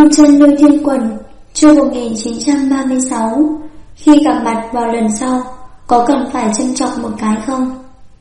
Lưu chân Lưu Thiên Quần, chương 1936. Khi gặp mặt vào lần sau, có cần phải trân trọng một cái không?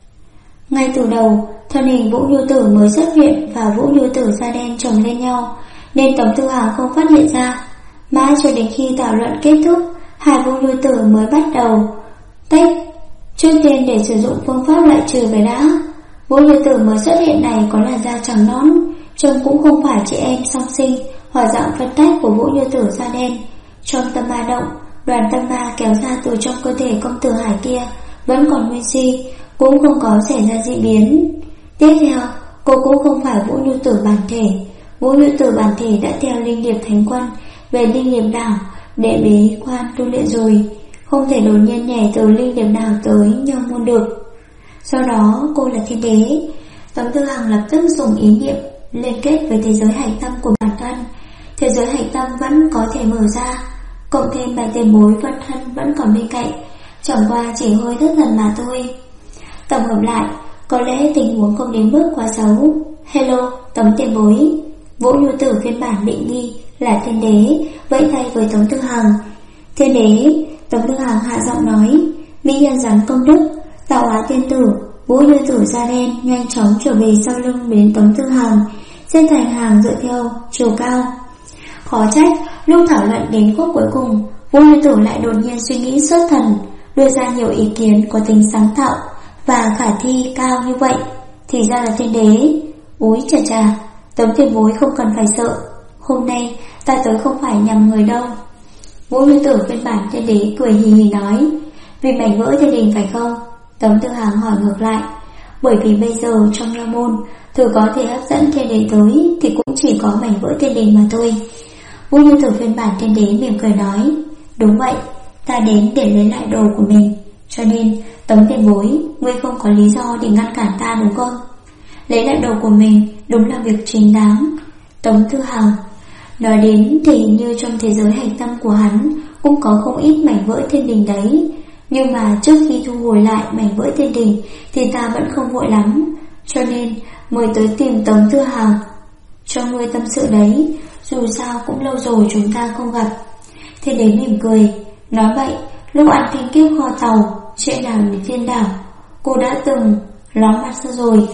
Ngay từ đầu, thân hình Vũ Nhu Tử mới xuất hiện và Vũ Nhu Tử da đen chồng lên nhau, nên Tống Tư Hằng không phát hiện ra. Mãi cho đến khi thảo luận kết thúc, hai Vũ Nhu Tử mới bắt đầu tách. Trước tiên để sử dụng phương pháp loại trừ về đã. Vũ Nhu Tử mới xuất hiện này có làn da trắng nõn, trông cũng không phải chị em song sinh hoặc dạng phân tách của Vũ Nhu Tử da đen. Trong tâm ma động, đoàn tâm ma kéo ra từ trong cơ thể công tử Hải kia vẫn còn nguyên si, cũng không có xảy ra dị biến. Tiếp theo, cô cũng không phải Vũ Nhu Tử bản thể. Vũ Nhu Tử bản thể đã theo Linh Điệp Thánh Quân về Linh Điệp Đảo để bế quan tu luyện rồi, không thể đột nhiên nhảy từ Linh Điệp Đảo tới Nho Môn được. Sau đó cô là thiên đế. Tống Tư Hằng lập tức dùng ý niệm liên kết với thế giới hạch tâm của bản thân. Thế giới hạch tâm vẫn có thể mở ra, cộng thêm bài tiền bối phân thân vẫn còn bên cạnh, chẳng qua chỉ hơi thất thần mà thôi. Tổng hợp lại, có lẽ tình huống không đến mức quá xấu. Hello, Tống tiền bối. Vũ Nhu Tử phiên bản định nghi là thiên đế vẫy tay với Tống Tư Hằng. Thiên đế. Tống Tư Hằng hạ giọng nói. Mỹ nhân rắn công đức, tạo hóa tiên tử. Vũ Nhu Tử da đen nhanh chóng trở về sau lưng đến Tống Tư Hằng, xếp thành hàng dựa theo chiều cao. Khó trách lúc thảo luận đến khúc cuối cùng, Vũ Nhu Tử lại đột nhiên suy nghĩ xuất thần, đưa ra nhiều ý kiến có tính sáng tạo và khả thi cao như vậy. Thì ra là thiên đế. Úi chà chà, Tống tiền bối không cần phải sợ, hôm nay ta tới không phải nhầm người đâu. Vũ Nhu Tử phiên bản thiên đế cười hì hì nói. Vì mảnh vỡ thiên đình phải không? Tống Tư Hằng hỏi ngược lại. Bởi vì bây giờ trong Nho Môn, thứ có thể hấp dẫn thiên đế tới thì cũng chỉ có mảnh vỡ thiên đình mà thôi. Vũ Nhu Tử phiên bản thiên đế mỉm cười nói. Đúng vậy, ta đến để lấy lại đồ của mình, cho nên Tống tiền bối, ngươi không có lý do để ngăn cản ta đúng không? Lấy lại đồ của mình đúng là việc chính đáng. Tống Tư Hằng nói đến thì hình như trong thế giới hạch tâm của hắn cũng có không ít mảnh vỡ thiên đình đấy. Nhưng mà trước khi thu hồi lại mảnh vỡ thiên đình thì ta vẫn không vội lắm, cho nên mới tới tìm Tống Tư Hằng cho ngươi tâm sự đấy. Dù sao cũng lâu rồi chúng ta không gặp. Thiên đế mỉm cười. Nói vậy, lúc ăn kinh kiếp kho tàu chuyện nào đến thiên đảo, cô đã từng ló mặt ra rồi.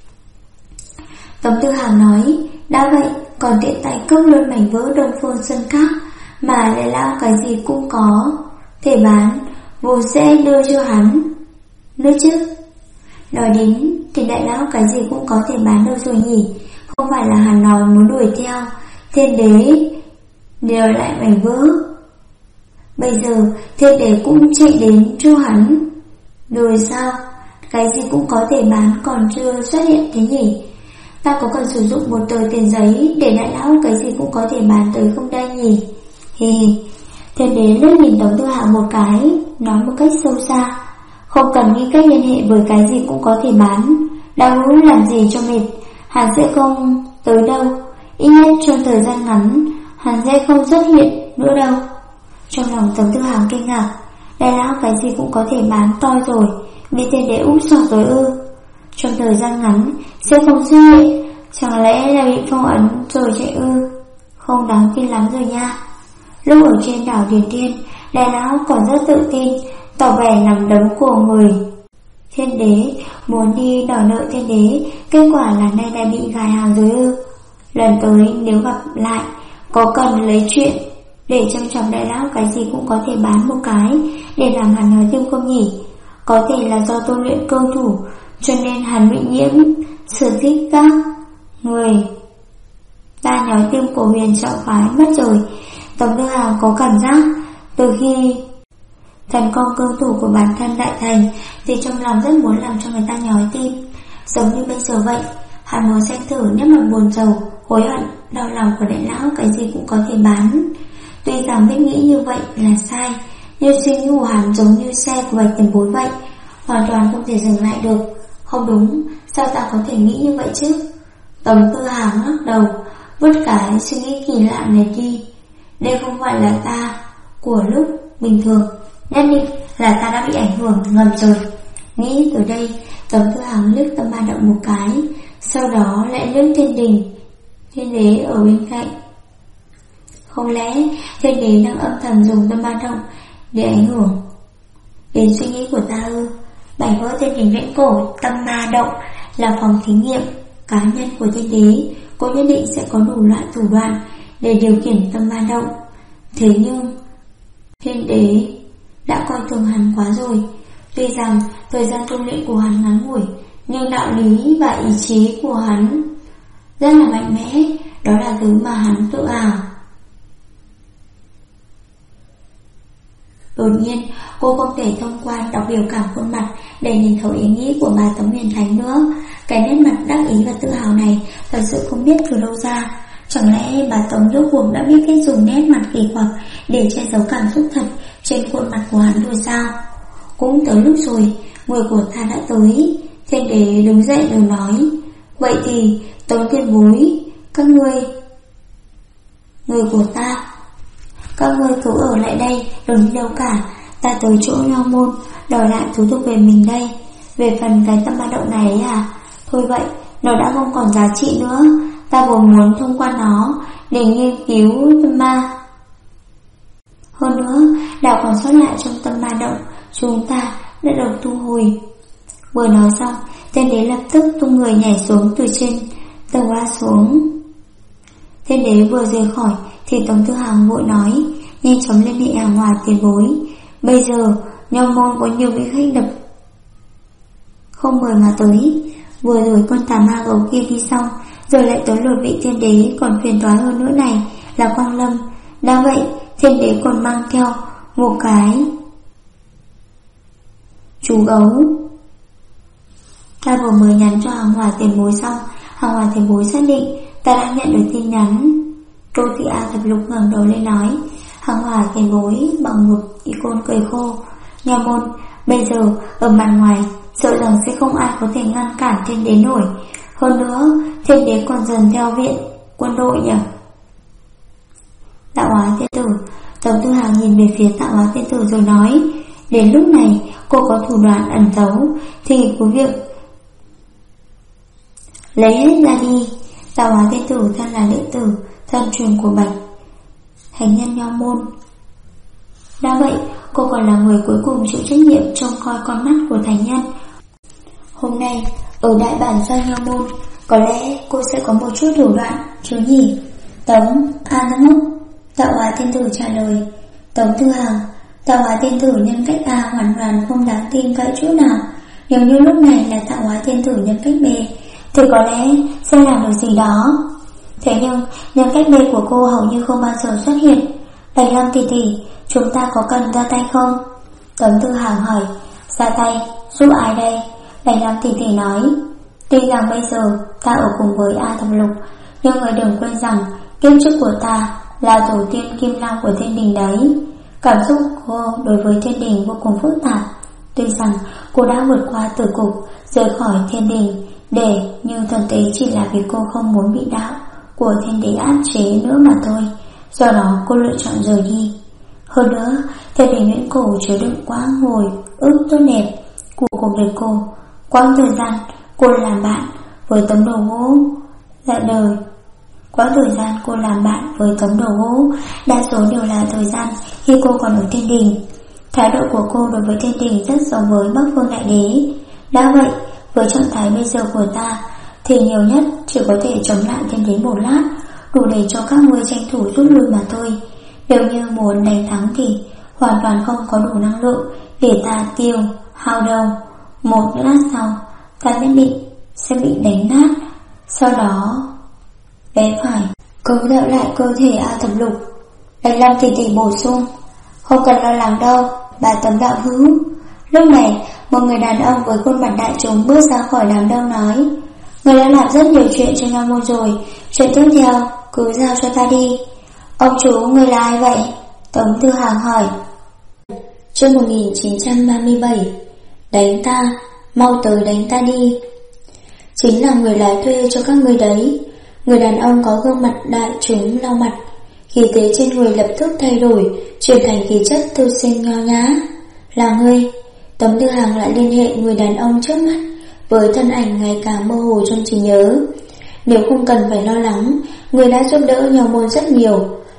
Tống Tư Hằng nói. Đã vậy còn tiện tay cướp luôn mảnh vỡ Đông Phương Sơn Các, mà lại lao cái gì cũng có thể bán, vô sẽ đưa cho hắn nữa chứ. Nói đến thì đại lão cái gì cũng có thể bán đâu rồi nhỉ? Không phải là hắn nói muốn đuổi theo thiên đế đều lại mảnh vỡ. Bây giờ thiên đế cũng chạy đến cho hắn rồi sao? Cái gì cũng có thể bán còn chưa xuất hiện thế nhỉ? Ta có cần sử dụng một tờ tiền giấy để đại lão cái gì cũng có thể bán tới không đây nhỉ? Hì. Thiên đế liếc nhìn Tống Tư Hằng một cái, nói một cách sâu xa. Không cần nghĩ cách liên hệ với cái gì cũng có thể bán, đau hữu làm gì cho mệt. Hắn sẽ không tới đâu, ít nhất trong thời gian ngắn hắn sẽ không xuất hiện nữa đâu. Trong lòng Tống Tư Hằng kinh ngạc. Đại lão cái gì cũng có thể bán to rồi, bị thiên đế úp sọt rồi ư? Trong thời gian ngắn sẽ không xuất hiện, chẳng lẽ là bị phong ấn rồi chạy ư? Không đáng tin lắm rồi nha. Lúc ở trên đảo Điền Thiên, đại lão còn rất tự tin, tỏ vẻ nằm đấm của người thiên đế, muốn đi đòi nợ thiên đế, kết quả là nay đã bị gài hàng rồi ư? Lần tới nếu gặp lại, có cần lấy chuyện để chăm chọc đại lão cái gì cũng có thể bán một cái để làm hắn nói thêm không nhỉ? Có thể là do tu luyện cơ thủ, cho nên hắn bị nhiễm sở thích các người ta nói tim của huyền trọng phái mất rồi. Tống Tư Hằng có cảm giác từ khi thần công cơ thủ của bản thân đại thành thì trong lòng rất muốn làm cho người ta nhói tim, giống như bây giờ vậy. Hắn muốn xem thử nét mặt buồn rầu, hối hận, đau lòng của đại lão cái gì cũng có thể bán. Tuy rằng biết nghĩ như vậy là sai, nhưng suy nghĩ của hắn giống như xe của bạch tiền bối vậy, hoàn toàn không thể dừng lại được. Không đúng, sao ta có thể nghĩ như vậy chứ? Tống Tư Hằng lắc đầu, vứt cái suy nghĩ kỳ lạ này đi. Đây không phải là ta của lúc bình thường, nhất định là ta đã bị ảnh hưởng ngầm rồi. Nghĩ từ đây, Tống Tư Hằng liếc tâm ma động một cái, sau đó lại liếc thiên đình, thiên đế ở bên cạnh. Không lẽ thiên đế đang âm thầm dùng tâm ma động để ảnh hưởng đến suy nghĩ của ta ư? Bài vỡ thiên đình viễn cổ tâm ma động là phòng thí nghiệm cá nhân của thiên đế. Cô nhất định sẽ có đủ loại thủ đoạn để điều khiển tâm ma động. Thế nhưng thiên đế đã coi thường hắn quá rồi. Tuy rằng thời gian tu luyện của hắn ngắn ngủi, nhưng đạo lý và ý chí của hắn rất là mạnh mẽ. Đó là thứ mà hắn tự ảo. Đột nhiên cô không thể thông qua đọc biểu cảm khuôn mặt để nhìn thấu ý nghĩ của bà Tống Huyền Thánh nữa. Cái nét mặt đắc ý và tự hào này thật sự không biết từ đâu ra. Chẳng lẽ bà Tống rốt cuộc đã biết cách dùng nét mặt kỳ quặc để che giấu cảm xúc thật trên khuôn mặt của hắn rồi sao? Cũng tới lúc rồi, người của ta đã tới. Thiên đế đứng dậy rồi nói: vậy thì Tống tiền bối, các người của ta, các ngươi cứ ở lại đây, đừng đi đâu cả. Ta tới chỗ Nho Môn đòi lại thứ thuộc về mình đây. Về phần cái tâm ma động này à, thôi vậy, nó đã không còn giá trị nữa. Ta vốn muốn thông qua nó để nghiên cứu tâm ma. Hơn nữa, đạo còn sót lại trong tâm ma động chúng ta đã được thu hồi. Vừa nói xong, thiên đế lập tức tung người nhảy xuống từ trên tầng ra xuống. Thiên đế vừa rời khỏi thì Tống Tư Hằng vội nói: nhanh chóng liên hệ hàng Hòa tiền bối. Bây giờ Nho Môn có nhiều vị khách đập không mời mà tới. Vừa rồi con tà ma gấu kia đi xong, rồi lại tới lượt vị thiên đế còn phiền toái hơn nữa này là Quang Lâm. Đã vậy thiên đế còn mang theo một cái chú gấu. Ta vừa mới nhắn cho hàng Hòa tiền bối xong, hàng Hòa tiền bối xác định ta đã nhận được tin nhắn. Tô Thị A Thập Lục ngẩng đầu lên nói: hàng Hòa tiền bối bằng một icon cười khô. Nho Môn bây giờ ở mặt ngoài sợ rằng sẽ không ai có thể ngăn cản thiên đế nổi. Hơn nữa thiên đế còn dần theo viện quân đội nhỉ. Tạo Hóa tiên tử. Tống Tư Hằng nhìn về phía Tạo Hóa tiên tử rồi nói: đến lúc này cô có thủ đoạn ẩn giấu thì có việc lấy hết ra đi. Tạo Hóa tiên tử thân là đệ tử thân truyền của Bạch Thánh Nhân Nho Môn. Đã vậy cô còn là người cuối cùng chịu trách nhiệm trông coi con mắt của Thánh Nhân. Hôm nay ở đại bản doanh Nho Môn, có lẽ cô sẽ có một chút thủ đoạn chứ nhỉ? Tống A Nấm Mốc. Tạo Hóa tiên tử trả lời. Tống Tư Hằng: Tạo Hóa tiên tử nhân cách A hoàn toàn không đáng tin cậy chút nào. Nếu như lúc này là Tạo Hóa tiên tử nhân cách B thì có lẽ sẽ làm được gì đó. Thế nhưng nhân cách B của cô hầu như không bao giờ xuất hiện. Bạch Lâm tỷ tỷ, chúng ta có cần ra tay không? Tống Tư Hằng hỏi. Ra tay? Giúp ai đây? Bạch Lâm tỷ tỷ nói: tuy rằng bây giờ ta ở cùng với A Thập Lục, nhưng người đừng quên rằng kiếp trước của ta là tổ tiên Kim Long của thiên đình đấy. Cảm xúc của cô đối với thiên đình vô cùng phức tạp. Tuy rằng cô đã vượt qua tử cục, rời khỏi thiên đình nhưng thực tế chỉ là vì cô không muốn bị đạo của thiên đế áp chế nữa mà thôi. Do đó cô lựa chọn rời đi. Hơn nữa, thiên đình viễn cổ chứa đựng quá hồi ức tốt đẹp của cuộc đời cô. Quãng thời gian cô làm bạn với tấm đồ gỗ Quãng thời gian cô làm bạn với tấm đồ gỗ đa số đều là thời gian khi cô còn ở thiên đình. Thái độ của cô đối với thiên đình rất giống với Bắc Phương Đại Đế. Đã vậy, với trạng thái bây giờ của ta thì nhiều nhất chỉ có thể chống lại thiên đế một lát, đủ để cho các ngươi tranh thủ rút lui mà thôi. Nếu như muốn đánh thắng thì hoàn toàn không có đủ năng lượng để ta tiêu hao đâu. Một lát sau ta nhất định sẽ bị đánh nát. Sau đó bé phải cấu tạo lại cơ thể A Thập Lục. Bạch Lam tỷ tỷ bổ sung: không cần lo lắng đâu, bà Tấm đạo hữu. Lúc này một người đàn ông với khuôn mặt đại chúng bước ra khỏi đám đông nói: người đã làm rất nhiều chuyện cho Nho Môn rồi, chuyện tiếp theo cứ giao cho ta đi. Ông chú, người là ai vậy? Tống Tư Hằng hỏi. Chương 1937. Đánh ta, mau tới đánh ta đi. Chính là người lái thuê cho các người đấy. Người đàn ông có gương mặt đại chúng lau mặt, khí thế trên người lập tức thay đổi, chuyển thành khí chất thư sinh nho nhã. Là ngươi? Tống Tư Hằng lại liên hệ người đàn ông trước mắt với thân ảnh ngày càng mơ hồ trong trí nhớ. Nếu không cần phải lo lắng, người đã giúp đỡ Nho Môn rất nhiều.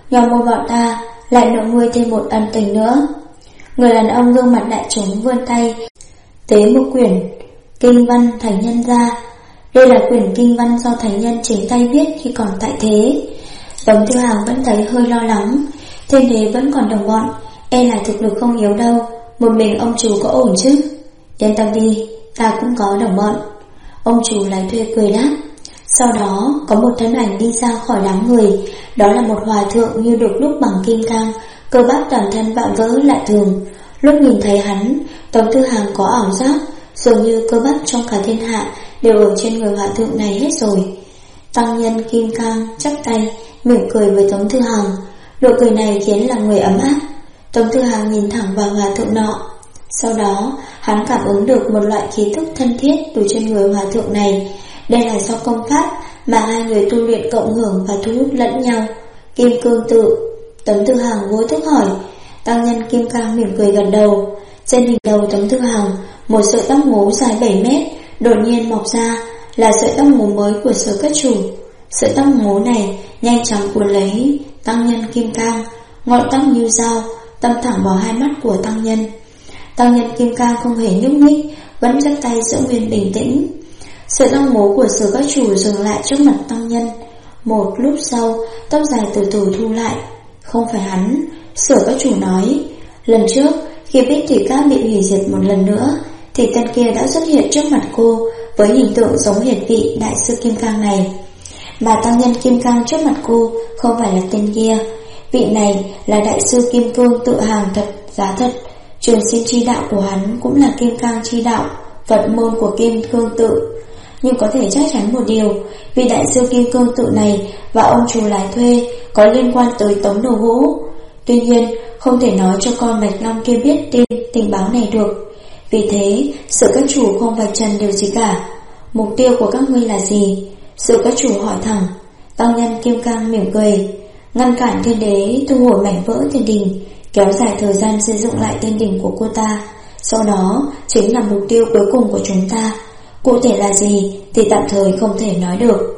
Nho Môn bọn ta lại nợ ngươi thêm một ân tình nữa. Người đàn ông gương mặt đại chúng vươn tay tế một quyển kinh văn thánh nhân ra. Đây là quyển kinh văn do thánh nhân chính tay viết khi còn tại thế. Tống Tư Hằng vẫn thấy hơi lo lắng. Thiên đế vẫn còn đồng bọn, e là thực lực không yếu đâu. Một mình ông chủ có ổn chứ? Yên tâm đi, ta cũng có đồng bọn. Ông chủ Lái Thuê cười đáp. Sau đó có một thân ảnh đi ra khỏi đám người. Đó là một hòa thượng như được đúc bằng kim cang, cơ bắp toàn thân vạm vỡ lạ thường. Lúc nhìn thấy hắn, Tống Tư Hằng có ảo giác dường như cơ bắp trong cả thiên hạ đều ở trên người hòa thượng này hết rồi. Tăng nhân kim cang chắp tay mỉm cười với Tống Tư Hằng. Nụ cười này khiến lòng người ấm áp. Tống Tư Hằng nhìn thẳng vào hòa thượng nọ. Sau đó hắn cảm ứng được một loại khí tức thân thiết từ trên người hòa thượng này. Đây là do công pháp mà hai người tu luyện cộng hưởng và thu hút lẫn nhau. Kim cương tự. Tống Tư Hằng vô thức hỏi. Tăng nhân kim cang mỉm cười gật đầu. Trên đỉnh đầu Tống Tư Hằng, một sợi tóc ngố dài 7 mét đột nhiên mọc ra, là sợi tóc ngố mới của Sở Cất Chủ. Sợi tóc ngố này nhanh chóng cuốn lấy tăng nhân kim cang, ngọn tóc như dao đâm thẳng vào hai mắt của tăng nhân. Tăng nhân kim cang không hề nhúc nhích, vẫn chắp tay giữ nguyên bình tĩnh. Sợi tóc ngố của Sở Cất Chủ dừng lại trước mặt tăng nhân. Một lúc sau, tóc dài từ từ thu lại. Không phải hắn, Sở Cất Chủ nói. Lần trước khi Bích Thủy Các bị hủy diệt một lần nữa, thì tên kia đã xuất hiện trước mặt cô với hình tượng giống hệt vị đại sư kim cang này. Mà tăng nhân kim cang trước mặt cô không phải là tên kia. Vị này là đại sư kim cương tự hàng thật giá thật. Trường sinh chi đạo của hắn cũng là kim cang chi đạo, Phật môn của kim cương tự. Nhưng có thể chắc chắn một điều, vị đại sư kim cương tự này và ông chủ Lái Thuê có liên quan tới Tống Đầu Vũ. Tuy nhiên không thể nói cho con Bạch Long kia biết tình báo này được. Vì thế Sở Các Chủ không vạch trần điều gì cả. Mục tiêu của các ngươi là gì? Sở Các Chủ hỏi thẳng. Tăng nhân kim cang mỉm cười. Ngăn cản thiên đế thu hồi mảnh vỡ thiên đình, kéo dài thời gian xây dựng lại thiên đình của cô ta. Sau đó chính là mục tiêu cuối cùng của chúng ta. Cụ thể là gì thì tạm thời không thể nói được.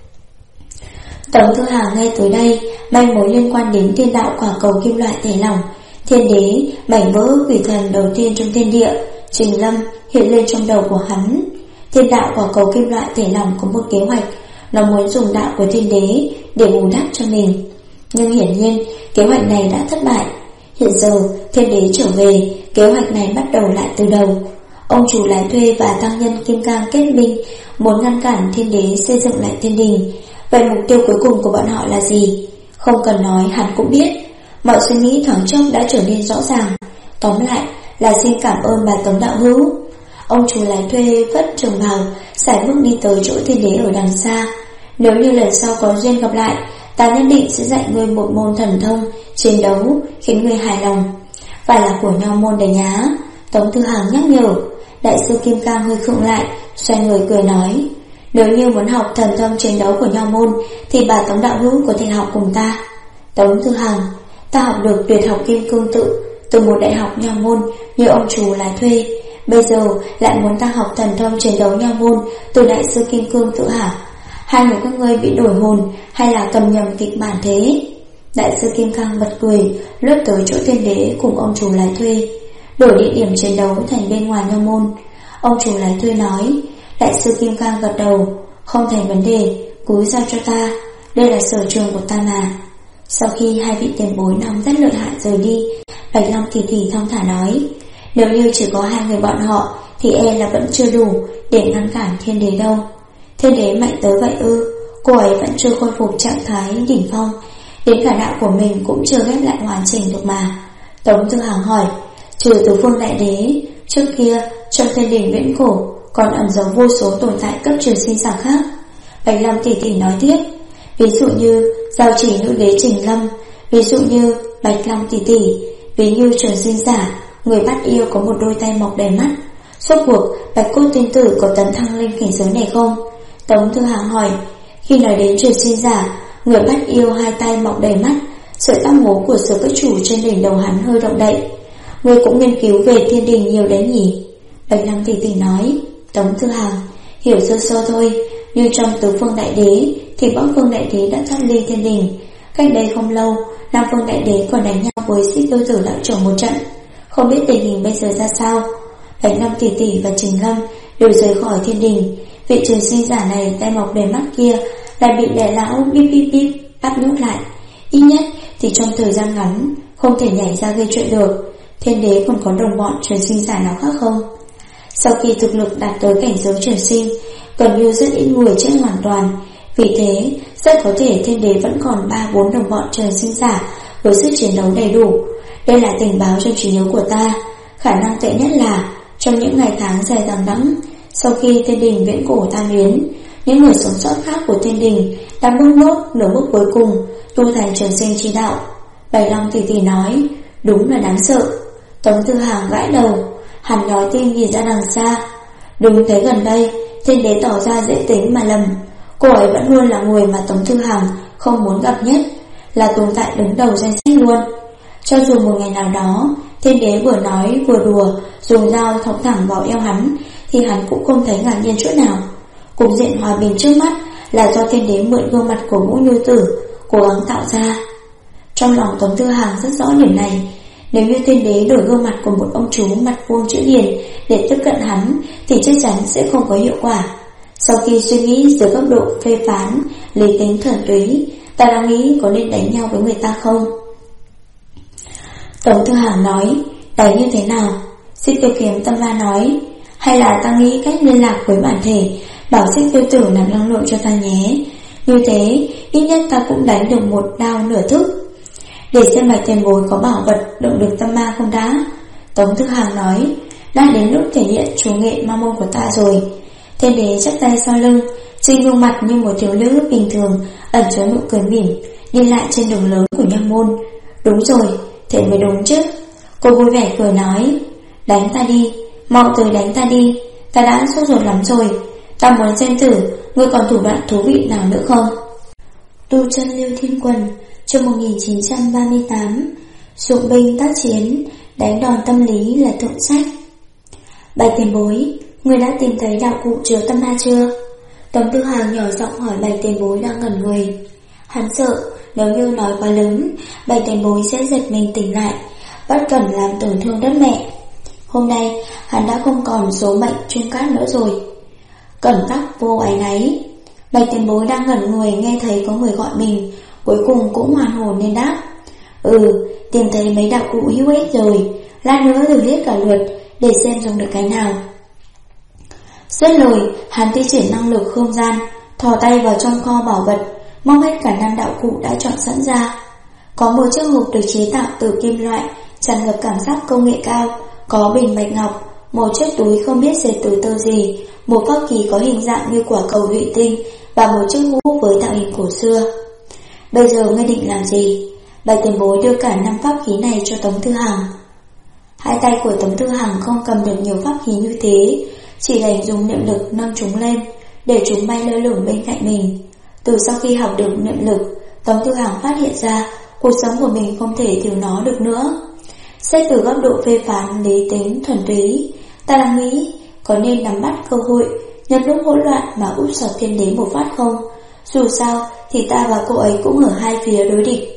Tống Tư Hằng nghe tới đây, manh mối liên quan đến thiên đạo quả cầu kim loại thể lỏng, thiên đế, mảnh vỡ quỷ thần đầu tiên trong thiên địa, Trình Lâm hiện lên trong đầu của hắn. Thiên đạo quả cầu kim loại thể lỏng có một kế hoạch, nó muốn dùng đạo của thiên đế để bù đắp cho mình. Nhưng hiển nhiên kế hoạch này đã thất bại. Hiện giờ thiên đế trở về, kế hoạch này bắt đầu lại từ đầu. Ông chủ Lái Thuê và tăng nhân kim cang kết minh, muốn ngăn cản thiên đế xây dựng lại thiên đình. Vậy mục tiêu cuối cùng của bọn họ là gì? Không cần nói hắn cũng biết. Mọi suy nghĩ thoáng chốc đã trở nên rõ ràng. Tóm lại là xin cảm ơn bà Tống đạo hữu. Ông chủ Lái Thuê vất trường bào, sải bước đi tới chỗ thiên đế ở đằng xa. Nếu như lần sau có duyên gặp lại, ta nhất định sẽ dạy ngươi một môn thần thông chiến đấu khiến ngươi hài lòng. Phải là của Nho Môn đấy nhá. Tống Tư Hằng nhắc nhở. Đại sư Kim Cang hơi khựng lại, xoay người cười nói. Nếu như muốn học thần thông chiến đấu của Nho Môn thì bà Tống đạo hữu có thể học cùng ta. Tống Tư Hằng, ta học được tuyệt học kim cương tự từ một đại học Nho Môn như ông chủ Lái Thuê, bây giờ lại muốn ta học thần thông chiến đấu Nho Môn từ đại sư kim cương tự hả? Hai người các ngươi bị đổi hồn hay là cầm nhầm kịch bản thế? Đại sư Kim Cang bật cười, lướt tới chỗ thiên đế cùng ông chủ Lái Thuê, đổi địa điểm chiến đấu thành bên ngoài Nho Môn. Ông chủ Lái Thuê nói. Đại sư Kim Cang gật đầu. Không thành vấn đề, cứ giao cho ta, đây là sở trường của ta mà. Sau khi hai vị tiền bối năm rất lợi hại rời đi, Bạch Long kỳ thỉ thong thả nói. Nếu như chỉ có hai người bọn họ thì e là vẫn chưa đủ để ngăn cản thiên đế đâu. Thiên đế mạnh tới vậy ư? Cô ấy vẫn chưa khôi phục trạng thái đỉnh phong, đến cả đạo của mình cũng chưa ghép lại hoàn chỉnh được mà. Tống Tư Hằng hỏi. Trừ Tứ Phương Đại Đế, trước kia trong thiên đình viễn cổ còn ẩn giấu vô số tồn tại cấp trường sinh giả khác. Bạch Long tỷ tỷ nói tiếp. Ví dụ như Giao Chỉ Nữ Đế Trình Lâm, ví dụ như Bạch Long tỷ tỷ, ví như trường sinh giả, người bắt yêu có một đôi tay mọc đầy mắt. Suốt cuộc Bạch Cốt tiên tử có tấn thăng lên cảnh giới này không? Tống Tư Hằng hỏi. Khi nói đến trường sinh giả, người bắt yêu hai tay mọc đầy mắt, sợi tóc ngố của Sở Cất Chủ trên đỉnh đầu hắn hơi động đậy. Người cũng nghiên cứu về thiên đình nhiều đấy nhỉ? Bạch Long tỷ tỷ nói. Tống Tư Hằng hiểu sơ sơ thôi. Như trong Tứ Phương Đại Đế thì Bắc Phương Đại Đế đã thoát ly thiên đình. Cách đây không lâu, Nam Phương Đại Đế còn đánh nhau với Xích Tiêu Tử đạo trưởng một trận, không biết tình hình bây giờ ra sao. Bạch Long tỷ tỷ và Trình Lâm đều rời khỏi thiên đình. Vị trời sinh giả này tay mọc đầy mắt kia lại bị đại lão bíp bíp bíp bắt nhốt lại. Ít nhất thì trong thời gian ngắn không thể nhảy ra gây chuyện được. Thiên đế còn có đồng bọn trời sinh giả nào khác không? Sau khi thực lực đạt tới cảnh giới trời sinh, gần như rất ít người chết hoàn toàn. Vì thế rất có thể thiên đế vẫn còn 3-4 đồng bọn trời sinh giả với sức chiến đấu đầy đủ. Đây là tình báo trong trí nhớ của ta. Khả năng tệ nhất là trong những ngày tháng dài đằng đẵng sau khi thiên đình viễn cổ tan biến, những người sống sót khác của thiên đình đang đun đốt lửa bước cuối cùng tu thành trường sinh chi đạo. Bạch Long tỷ tỷ nói, đúng là đáng sợ. Tống Tư Hàng gãi đầu, hắn nói tin nhìn ra đằng xa. Đúng thấy gần đây thiên đế tỏ ra dễ tính mà lầm. Cô ấy vẫn luôn là người mà Tống Tư Hàng không muốn gặp nhất, là tồn tại đứng đầu danh sách luôn. Cho dù một ngày nào đó thiên đế vừa nói vừa đùa dùng dao thọc thẳng vào eo hắn, thì hắn cũng không thấy ngạc nhiên chút nào. Cục diện hòa bình trước mắt là do thiên đế mượn gương mặt của Vũ Như Tử cố gắng tạo ra. Trong lòng Tống Tư Hàng rất rõ điểm này. Nếu như thiên đế đổi gương mặt của một ông chú mặt vuông chữ điển để tiếp cận hắn thì chắc chắn sẽ không có hiệu quả. Sau khi suy nghĩ dưới góc độ phê phán, lý tính thuần túy, ta đang nghĩ có nên đánh nhau với người ta không? Tống Tư Hàng nói, đánh như thế nào? Xích Tiêu Kiếm Tâm Ma nói, hay là ta nghĩ cách liên lạc với bản thể, bảo Xích Tiêu Tử làm năng lượng cho ta nhé. Như thế ít nhất ta cũng đánh được một đao nửa thức. Để xem Bạch Tiền Bối có bảo vật động lực tâm ma không đã. Tống Tư Hàng nói, đã đến lúc thể hiện chủ nghệ ma môn của ta rồi. Thiên đế chắp tay sau lưng, trên gương mặt như một thiếu nữ bình thường ẩn chứa nụ cười mỉm, đi lại trên đường lớn của nha môn. Đúng rồi, thế mới đúng chứ. Cô vui vẻ cười nói, đánh ta đi, mau tới đánh ta đi, ta đã sốt ruột lắm rồi. Ta muốn xem thử ngươi còn thủ đoạn thú vị nào nữa không. Tu chân Lưu Thiên Quần, chương 1938. Dụng binh tác chiến, đánh đòn tâm lý là thượng sách. Bạch Tiền Bối, ngươi đã tìm thấy đạo cụ chứa tâm ma chưa? Tống Tư Hàng nhỏ giọng hỏi Bạch Tiền Bối đang ngẩn người. Hắn sợ nếu như nói quá lớn, Bạch Tiền Bối sẽ giật mình tỉnh lại, bất cẩn làm tổn thương đất mẹ. Hôm nay hắn đã không còn số mệnh chung cát nữa rồi. Cẩn tắc vô áy náy. Bạch Tiền Bối đang ngẩn người nghe thấy có người gọi mình, cuối cùng cũng hoàn hồn nên đáp, tìm thấy mấy đạo cụ hữu ích rồi, lát nữa thử liếc cả lượt để xem dùng được cái nào. Dứt lời, hắn thi triển năng lực không gian, thò tay vào trong kho bảo vật, móc hết cả 5 đạo cụ đã chọn sẵn ra. Có một chiếc hộp được chế tạo từ kim loại, tràn ngập cảm giác công nghệ cao, có bình bạch ngọc, một chiếc túi không biết dệt từ tơ gì, một pháp khí có hình dạng như quả cầu thủy tinh và một chiếc mũ với tạo hình cổ xưa. Bây giờ ngươi định làm gì? Bạch Tiền Bối đưa cả 5 pháp khí này cho Tống Tư Hàng. Hai tay của Tống Tư Hàng không cầm được nhiều pháp khí như thế, chỉ đành dùng niệm lực nâng chúng lên, để chúng bay lơ lửng bên cạnh mình. Từ sau khi học được niệm lực, Tống Tư Hàng phát hiện ra cuộc sống của mình không thể thiếu nó được nữa. Xét từ góc độ phê phán lý tính thuần túy, ta đang nghĩ có nên nắm bắt cơ hội nhân lúc hỗn loạn mà úp sọt thiên đế một phát không? Dù sao thì ta và cô ấy cũng ở hai phía đối địch.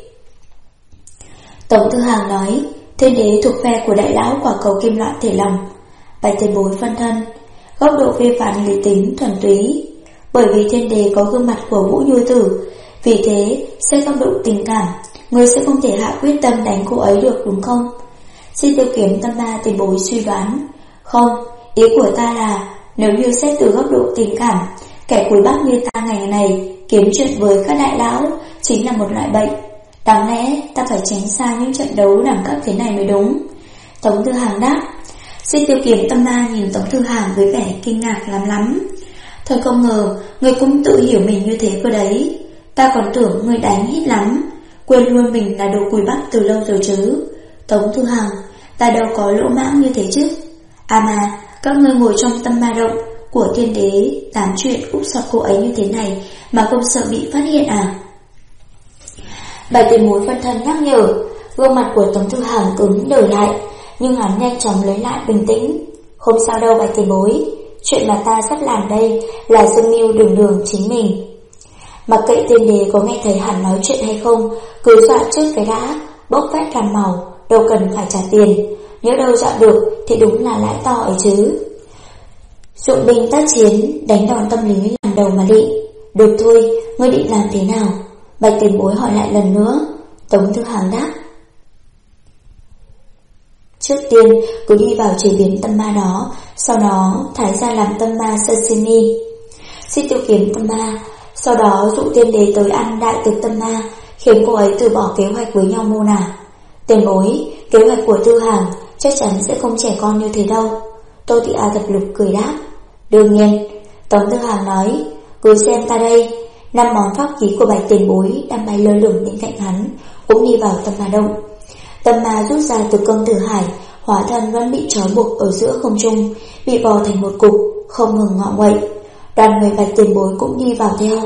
Tống Tư Hàng nói, thiên đế thuộc phe của đại lão quả cầu kim loại thể lòng. Bạch Tiền Bối phân thân, góc độ phê phán lý tính thuần túy. Bởi vì thiên đế có gương mặt của Vũ Như Tử, vì thế xét góc độ tình cảm, ngươi sẽ không thể hạ quyết tâm đánh cô ấy được đúng không? Xích Tiêu Kiếm Tâm Ma Tiền Bối suy đoán. Không, ý của ta là nếu như xét từ góc độ tình cảm, kẻ cùi bắp như ta ngày này kiếm chuyện với các đại lão chính là một loại bệnh. Đáng lẽ ta phải tránh xa những trận đấu đẳng cấp thế này mới đúng. Tống Tư Hàng đáp. Xích Tiêu Kiếm Tâm Ma nhìn Tống Tư Hàng với vẻ kinh ngạc lắm. Thật không ngờ ngươi cũng tự hiểu mình như thế cơ đấy. Ta còn tưởng ngươi đánh hít lắm, quên luôn mình là đồ cùi bắp từ lâu rồi chứ. Tống Tư Hàng, ta đâu có lỗ mãng như thế chứ. À mà, các ngươi ngồi trong tâm ma động của thiên đế tám chuyện úp sọt cô ấy như thế này mà không sợ bị phát hiện à? Bạch Tiền Bối phân thân nhắc nhở. Gương mặt của Tống Tư Hàng cứng đờ lại, nhưng hắn nhanh chóng lấy lại bình tĩnh. Không sao đâu Bạch Tiền Bối, chuyện mà ta sắp làm đây là dương mưu đường chính mình. Mặc kệ tiên đế có nghe thấy hắn nói chuyện hay không, cứ dọa trước cái đã, bốc phét làm màu, đâu cần phải trả tiền. Nếu đâu dọa được thì đúng là lãi to ấy chứ. Dụng binh tác chiến, đánh đòn tâm lý làm đầu mà định. Được thôi, ngươi định làm thế nào? Bạch tiền bối hỏi lại lần nữa. Tống Thư Hàng đáp: trước tiên cứ đi vào chế biến tâm ma đó, sau đó thái ra làm tâm ma sashimi. Xích Tiêu Kiếm tâm ma, sau đó dụ tiên đế tới ăn đại thực tâm ma, khiến cô ấy từ bỏ kế hoạch với nhau mô nả. Tiền bối, kế hoạch của Thư Hàng chắc chắn sẽ không trẻ con như thế đâu. Tô Thị A Thập Lục cười đáp: đương nhiên. Tống Thư Hàng nói: cứ xem ta đây. 5 món pháp khí của Bạch tiền bối đang bay lơ lửng bên cạnh hắn, cũng đi vào tâm ma động. Tâm ma rút ra từ công tử hải, hóa thân vẫn bị trói buộc ở giữa không trung, bị vò thành một cục, không ngừng ngọ nguậy. Đoàn người Bạch tiền bối cũng đi vào theo.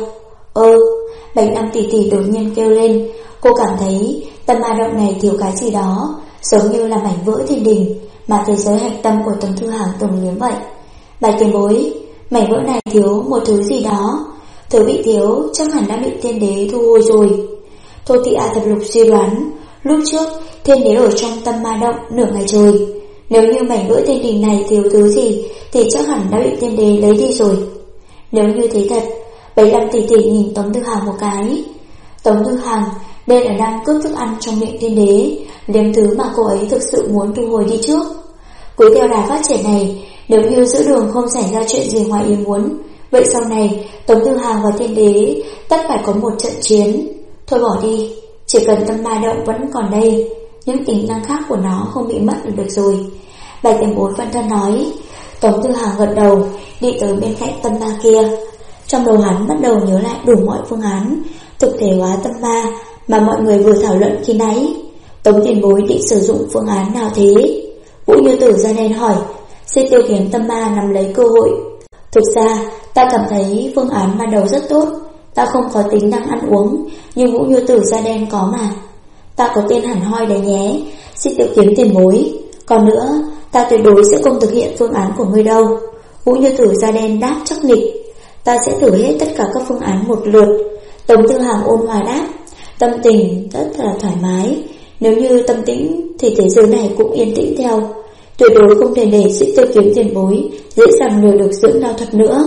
Bạch Nam tỷ tỷ đột nhiên kêu lên. Cô cảm thấy tâm ma động này thiếu cái gì đó, giống như là mảnh vỡ thiên đình mà thế giới hạch tâm của Tống Thư Hàng từng liếm vậy. Bạch tiền bối, mảnh vỡ này thiếu một thứ gì đó. Thứ bị thiếu chắc hẳn đã bị thiên đế thu hồi rồi. Tô Thị A Thập Lục suy đoán, lúc trước thiên đế ở trong tâm ma động nửa ngày trời. Nếu như mảnh vỡ thiên đình này thiếu thứ gì thì chắc hẳn đã bị thiên đế lấy đi rồi. Nếu như thế thật, Bạch Lâm tỷ tỷ nhìn Tống Thư Hàng một cái. Tống Thư Hàng nên là đang cướp thức ăn trong miệng thiên đế, liếm thứ mà cô ấy thực sự muốn thu hồi đi trước. Cứ theo đà phát triển này, nếu như giữa đường không xảy ra chuyện gì ngoài ý muốn, vậy sau này Tống Thư Hàng và thiên đế tất phải có một trận chiến. Thôi bỏ đi, chỉ cần tâm ma động vẫn còn đây, những tính năng khác của nó không bị mất là được rồi. Bạch tiền bối phân thân nói. Tống Thư Hàng gật đầu, đi tới bên cạnh tâm ma kia. Trong đầu hắn bắt đầu nhớ lại đủ mọi phương án thực thể hóa tâm ma mà mọi người vừa thảo luận khi nãy. Tống tiền bối định sử dụng phương án nào thế? Vũ Như Tử da đen hỏi. Xích Tiêu Kiếm tâm ma nắm lấy cơ hội. Thực ra ta cảm thấy phương án ban đầu rất tốt. Ta không có tính năng ăn uống, nhưng Vũ Như Tử da đen có mà. Ta có tên hẳn hoi đấy nhé, Xích Tiêu Kiếm tiền bối. Còn nữa, ta tuyệt đối sẽ không thực hiện phương án của ngươi đâu. Vũ Như Tử da đen đáp chắc nịch. Ta sẽ thử hết tất cả các phương án một lượt. Tống Thư Hàng ôn hòa đáp, tâm tình rất là thoải mái. Nếu như tâm tĩnh thì thế giới này cũng yên tĩnh theo. Tuyệt đối không thể để Xích Tiêu Kiếm tiền bối dễ dàng lừa được dưỡng đao thuật nữa.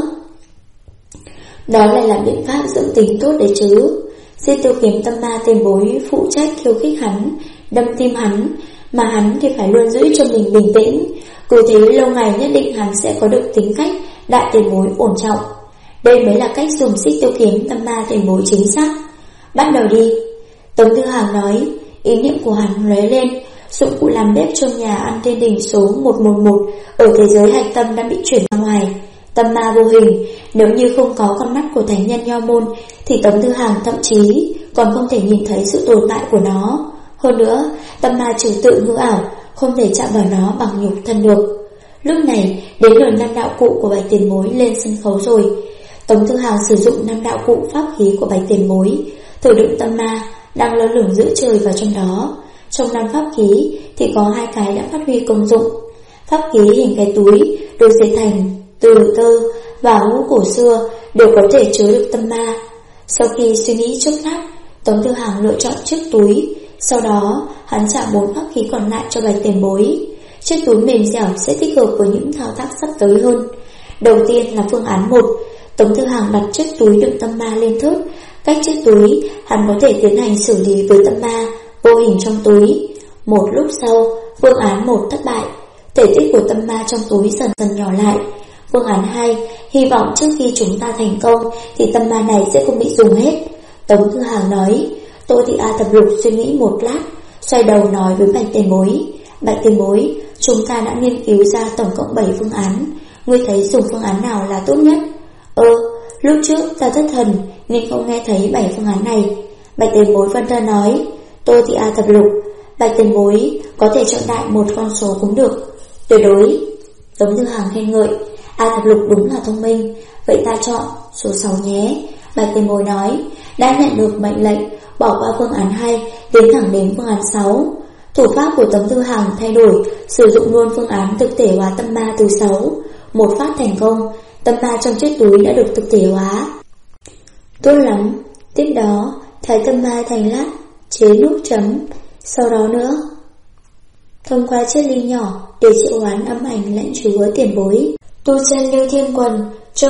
Đó lại là biện pháp dưỡng tính tốt đấy chứ. Xích Tiêu Kiếm tâm ma tiền bối phụ trách khiêu khích hắn, đâm tim hắn, mà hắn thì phải luôn giữ cho mình bình tĩnh. Cứ thế lâu ngày nhất định hắn sẽ có được tính cách đại tiền bối ổn trọng. Đây mới là cách dùng Xích Tiêu Kiếm tâm ma tiền bối chính xác. Bắt đầu đi. Tống Thư Hàng nói. Ý niệm của hắn lóe lên. Dụng cụ làm bếp trong nhà ăn thiên đình số 111 ở thế giới hạch tâm đã bị chuyển ra ngoài. Tâm ma vô hình, nếu như không có con mắt của thánh nhân Nho Môn thì Tống Thư Hàng thậm chí còn không thể nhìn thấy sự tồn tại của nó. Hơn nữa, tâm ma trừ tự ngữ ảo, không thể chạm vào nó bằng nhục thân được. Lúc này, đến lượt 5 đạo cụ của Bạch tiền bối lên sân khấu rồi. Tống Thư Hàng sử dụng 5 đạo cụ pháp khí của Bạch tiền bối, thử đựng tâm ma đang lơ lửng giữa trời vào trong đó. Trong 5 pháp khí thì có 2 cái đã phát huy công dụng. Pháp khí hình cái túi được dệt thành từ tơ và hũ cổ xưa đều có thể chứa được tâm ma. Sau khi suy nghĩ chốc lát, Tống Thư Hàng lựa chọn chiếc túi. Sau đó hắn trả 4 pháp khí còn lại cho Bạch tiền bối. Chiếc túi mềm dẻo sẽ thích hợp với những thao tác sắp tới hơn. Đầu tiên là phương án 1. Tống Thư Hàng đặt chiếc túi đựng tâm ma lên thớt. Cách chiếc túi, hắn có thể tiến hành xử lý với tâm ma vô hình trong túi. Một lúc sau, phương án 1 thất bại. Thể tích của tâm ma trong túi dần dần nhỏ lại. Phương án 2, hy vọng trước khi chúng ta thành công thì tâm ma này sẽ không bị dùng hết. Tống Thư Hàng nói. Tô Thị A Thập Lục suy nghĩ một lát, xoay đầu nói với Bạch tiền bối. Bạch tiền bối, chúng ta đã nghiên cứu ra tổng cộng 7 phương án. Ngươi thấy dùng phương án nào là tốt nhất? Lúc trước ta thất thần nên không nghe thấy 7 phương án này. Bạch tiền bối phân thân nói. Tô Thị A Thập Lục, Bạch tiền bối có thể chọn đại một con số cũng được. Tuyệt đối. Tống Thư Hàng khen ngợi. A Thập Lục đúng là thông minh. Vậy ta chọn số 6 nhé. Bạch tiền bối nói. Đã nhận được mệnh lệnh, bỏ qua phương án 2, tiến thẳng đến phương án 6. Thủ pháp của Tống Thư Hàng thay đổi, sử dụng luôn phương án thực thể hóa tâm ma từ 6. Một phát thành công, tâm ma trong chiếc túi đã được thực thể hóa. Tốt lắm. Tiếp đó thái tâm mai thành lát, chế nút chấm. Sau đó nữa, thông qua chiếc ly nhỏ để triệu hoán âm ảnh lãnh chúa tiền bối. Tu chân Lưu Thiên Quần cho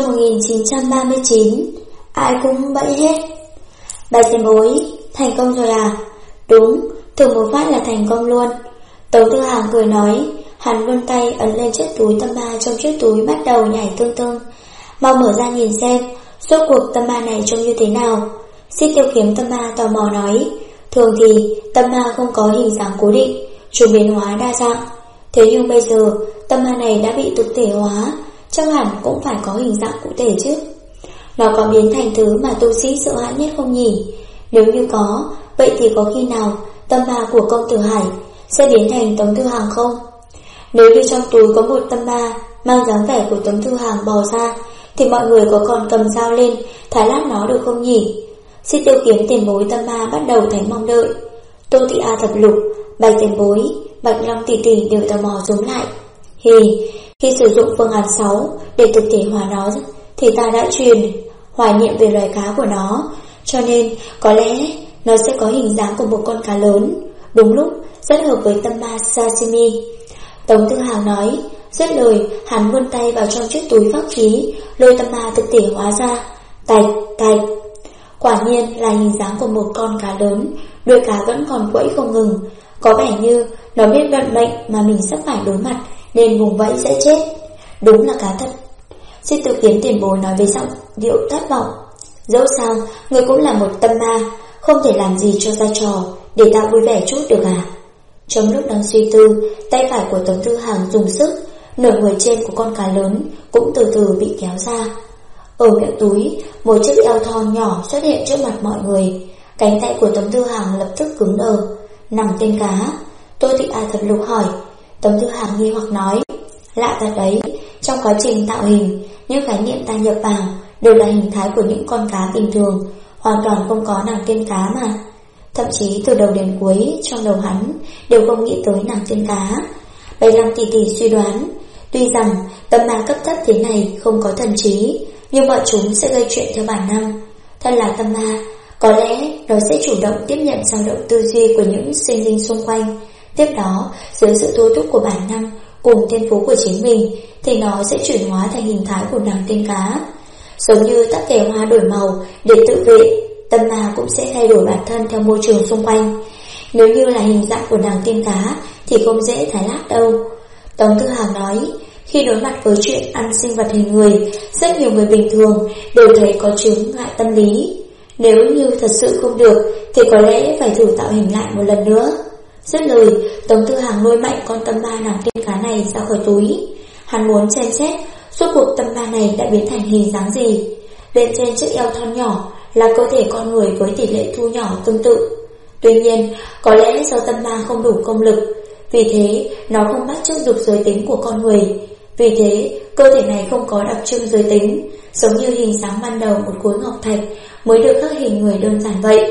1939. Ai cũng bẫy hết. Bà tiền bối, thành công rồi à? Đúng, thử một phát là thành công luôn. Tống Tư Hàng cười nói. Hắn vươn tay ấn lên chiếc túi tâm ma trong chiếc túi bắt đầu nhảy tương tương. Mau mở ra nhìn xem, rốt cuộc tâm ma này trông như thế nào. Xích Tiêu Kiếm tâm ma tò mò nói. Thường thì tâm ma không có hình dáng cố định, chúng biến hóa đa dạng. Thế nhưng bây giờ tâm ma này đã bị thực thể hóa, chắc hẳn cũng phải có hình dạng cụ thể chứ. Nó có biến thành thứ mà tu sĩ sợ hãi nhất không nhỉ? Nếu như có, vậy thì có khi nào tâm ma của công tử Hải sẽ biến thành Tống Tư Hàng không? Nếu như trong túi có một tâm ma mang dáng vẻ của Tống Tư Hàng bò ra, thì mọi người có còn cầm dao lên thái lát nó được không nhỉ? Xích Tiêu Kiếm tiền bối tâm ma bắt đầu thấy mong đợi. Tô Thị A thập lục, Bạch tiền bối, Bạch Long tỷ tỷ đều tò mò rúm lại. Khi sử dụng phương án 6 để thực thể hóa nó, thì ta đã truyền hoài niệm về loài cá của nó, cho nên có lẽ nó sẽ có hình dáng của một con cá lớn. Đúng lúc, rất hợp với tâm ma sashimi. Tống Tư Hàng nói. Dứt lời, hắn vươn tay vào trong chiếc túi pháp khí, lôi tâm ma thực thể hóa ra. Tạch, tạch. Quả nhiên là hình dáng của một con cá lớn, đuôi cá vẫn còn quẫy không ngừng. Có vẻ như nó biết vận mệnh mà mình sắp phải đối mặt, nên vùng vẫy sẽ chết. Đúng là cá thật. Xích Tiêu Kiếm tiền bối nói với giọng điệu thất vọng. Dẫu sao, người cũng là một tâm ma, không thể làm gì cho ra trò để ta vui vẻ chút được à? Trong lúc đang suy tư, tay phải của Tống Tư Hàng dùng sức, nửa người trên của con cá lớn cũng từ từ bị kéo ra. Ở miệng túi, một chiếc eo thon nhỏ xuất hiện trước mặt mọi người. Cánh tay của Tống Tư Hàng lập tức cứng đờ. Nằm tên cá. Tô Thị A thập lục hỏi. Tống Tư Hàng nghi hoặc nói. Lạ thật đấy, trong quá trình tạo hình, những khái niệm ta nhập vào đều là hình thái của những con cá bình thường, hoàn toàn không có nàng tiên cá mà. Thậm chí từ đầu đến cuối, trong đầu hắn đều không nghĩ tới nàng tiên cá. Bạch Long tỷ tỷ suy đoán, tuy rằng tâm ma cấp thấp thế này không có thần trí, nhưng bọn chúng sẽ gây chuyện theo bản năng. Thân là tâm ma, có lẽ nó sẽ chủ động tiếp nhận dao động tư duy của những sinh linh xung quanh. Tiếp đó, dưới sự thôi thúc của bản năng cùng thiên phú của chính mình, thì nó sẽ chuyển hóa thành hình thái của nàng tiên cá. Giống như tắc kè hoa đổi màu để tự vệ, tâm ma cũng sẽ thay đổi bản thân theo môi trường xung quanh. Nếu như là hình dạng của nàng tiên cá thì không dễ thái lát đâu. Tống Tư Hàng nói. Khi đối mặt với chuyện ăn sinh vật hình người, rất nhiều người bình thường đều thấy có chứng ngại tâm lý. Nếu như thật sự không được thì có lẽ phải thử tạo hình lại một lần nữa. Dứt lời, Tống Tư Hàng lôi mạnh con tâm ma nàng tiên cá này ra khỏi túi. Hắn muốn xem xét suốt cuộc tâm ma này đã biến thành hình dáng gì. Bên trên chiếc eo thon nhỏ là cơ thể con người với tỷ lệ thu nhỏ tương tự. Tuy nhiên, có lẽ do tâm ma không đủ công lực, vì thế nó không bắt chước được giới tính của con người. Vì thế, cơ thể này không có đặc trưng giới tính, giống như hình dáng ban đầu một khối ngọc thạch mới được khắc hình người đơn giản vậy.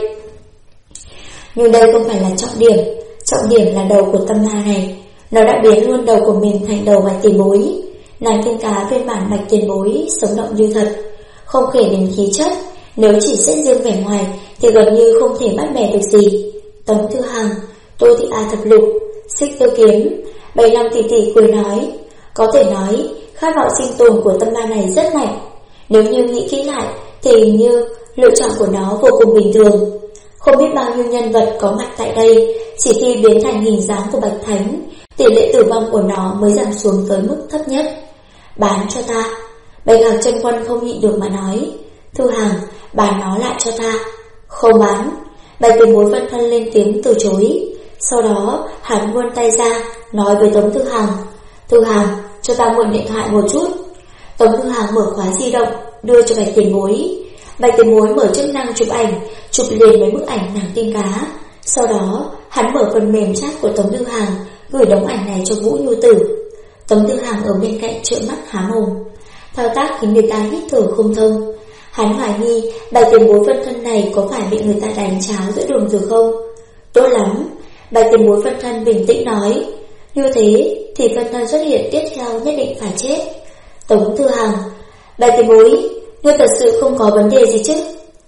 Nhưng đây không phải là trọng điểm là đầu của tâm ma này. Nó đã biến luôn đầu của mình thành đầu Bạch tiền bối. Nàng tiên cá phiên bản Bạch tiền bối sống động như thật, không kể đến khí chất. Nếu chỉ xét riêng vẻ ngoài thì gần như không thể bắt bẻ được gì. Tống Tư Hàng, Tô Thị A thập lục, Xích Tiêu Kiếm, Bạch Long tỷ tỷ cười nói. Có thể nói, khát vọng sinh tồn của tâm ma này rất mạnh. Nếu như nghĩ kỹ lại thì hình như lựa chọn của nó vô cùng bình thường. Không biết bao nhiêu nhân vật có mặt tại đây, chỉ khi biến thành hình dáng của Bạch Thánh, tỷ lệ tử vong của nó mới giảm xuống tới mức thấp nhất. Bán cho ta. Bạch Hạc Chân Quân không nhịn được mà nói. Thư Hàng, bán nó lại cho ta. Không bán. Bạch tiền bối phân thân lên tiếng từ chối. Sau đó hắn vươn tay ra, nói với Tống Thư Hàng. Thư Hàng, cho ta mượn điện thoại một chút. Tống Thư Hàng mở khóa di động, đưa cho Bạch tiền bối. Bạch tiền bối mở chức năng chụp ảnh, chụp liền mấy bức ảnh nàng tiên cá. Sau đó hắn mở phần mềm chat của Tống Thư Hàng, gửi đống ảnh này cho Vũ Nhu Tử. Tống Thư Hàng ở bên cạnh trợn mắt há mồm. Thao tác khiến người ta hít thở không thông. Hắn hoài nghi Bạch tiền bối phân thân này có phải bị người ta đánh cháo giữa đường rồi không? Tốt lắm. Bạch tiền bối phân thân bình tĩnh nói. Như thế thì phân thân xuất hiện tiếp theo nhất định phải chết. Tống Thư Hàng, Bạch tiền bối, ngươi thật sự không có vấn đề gì chứ?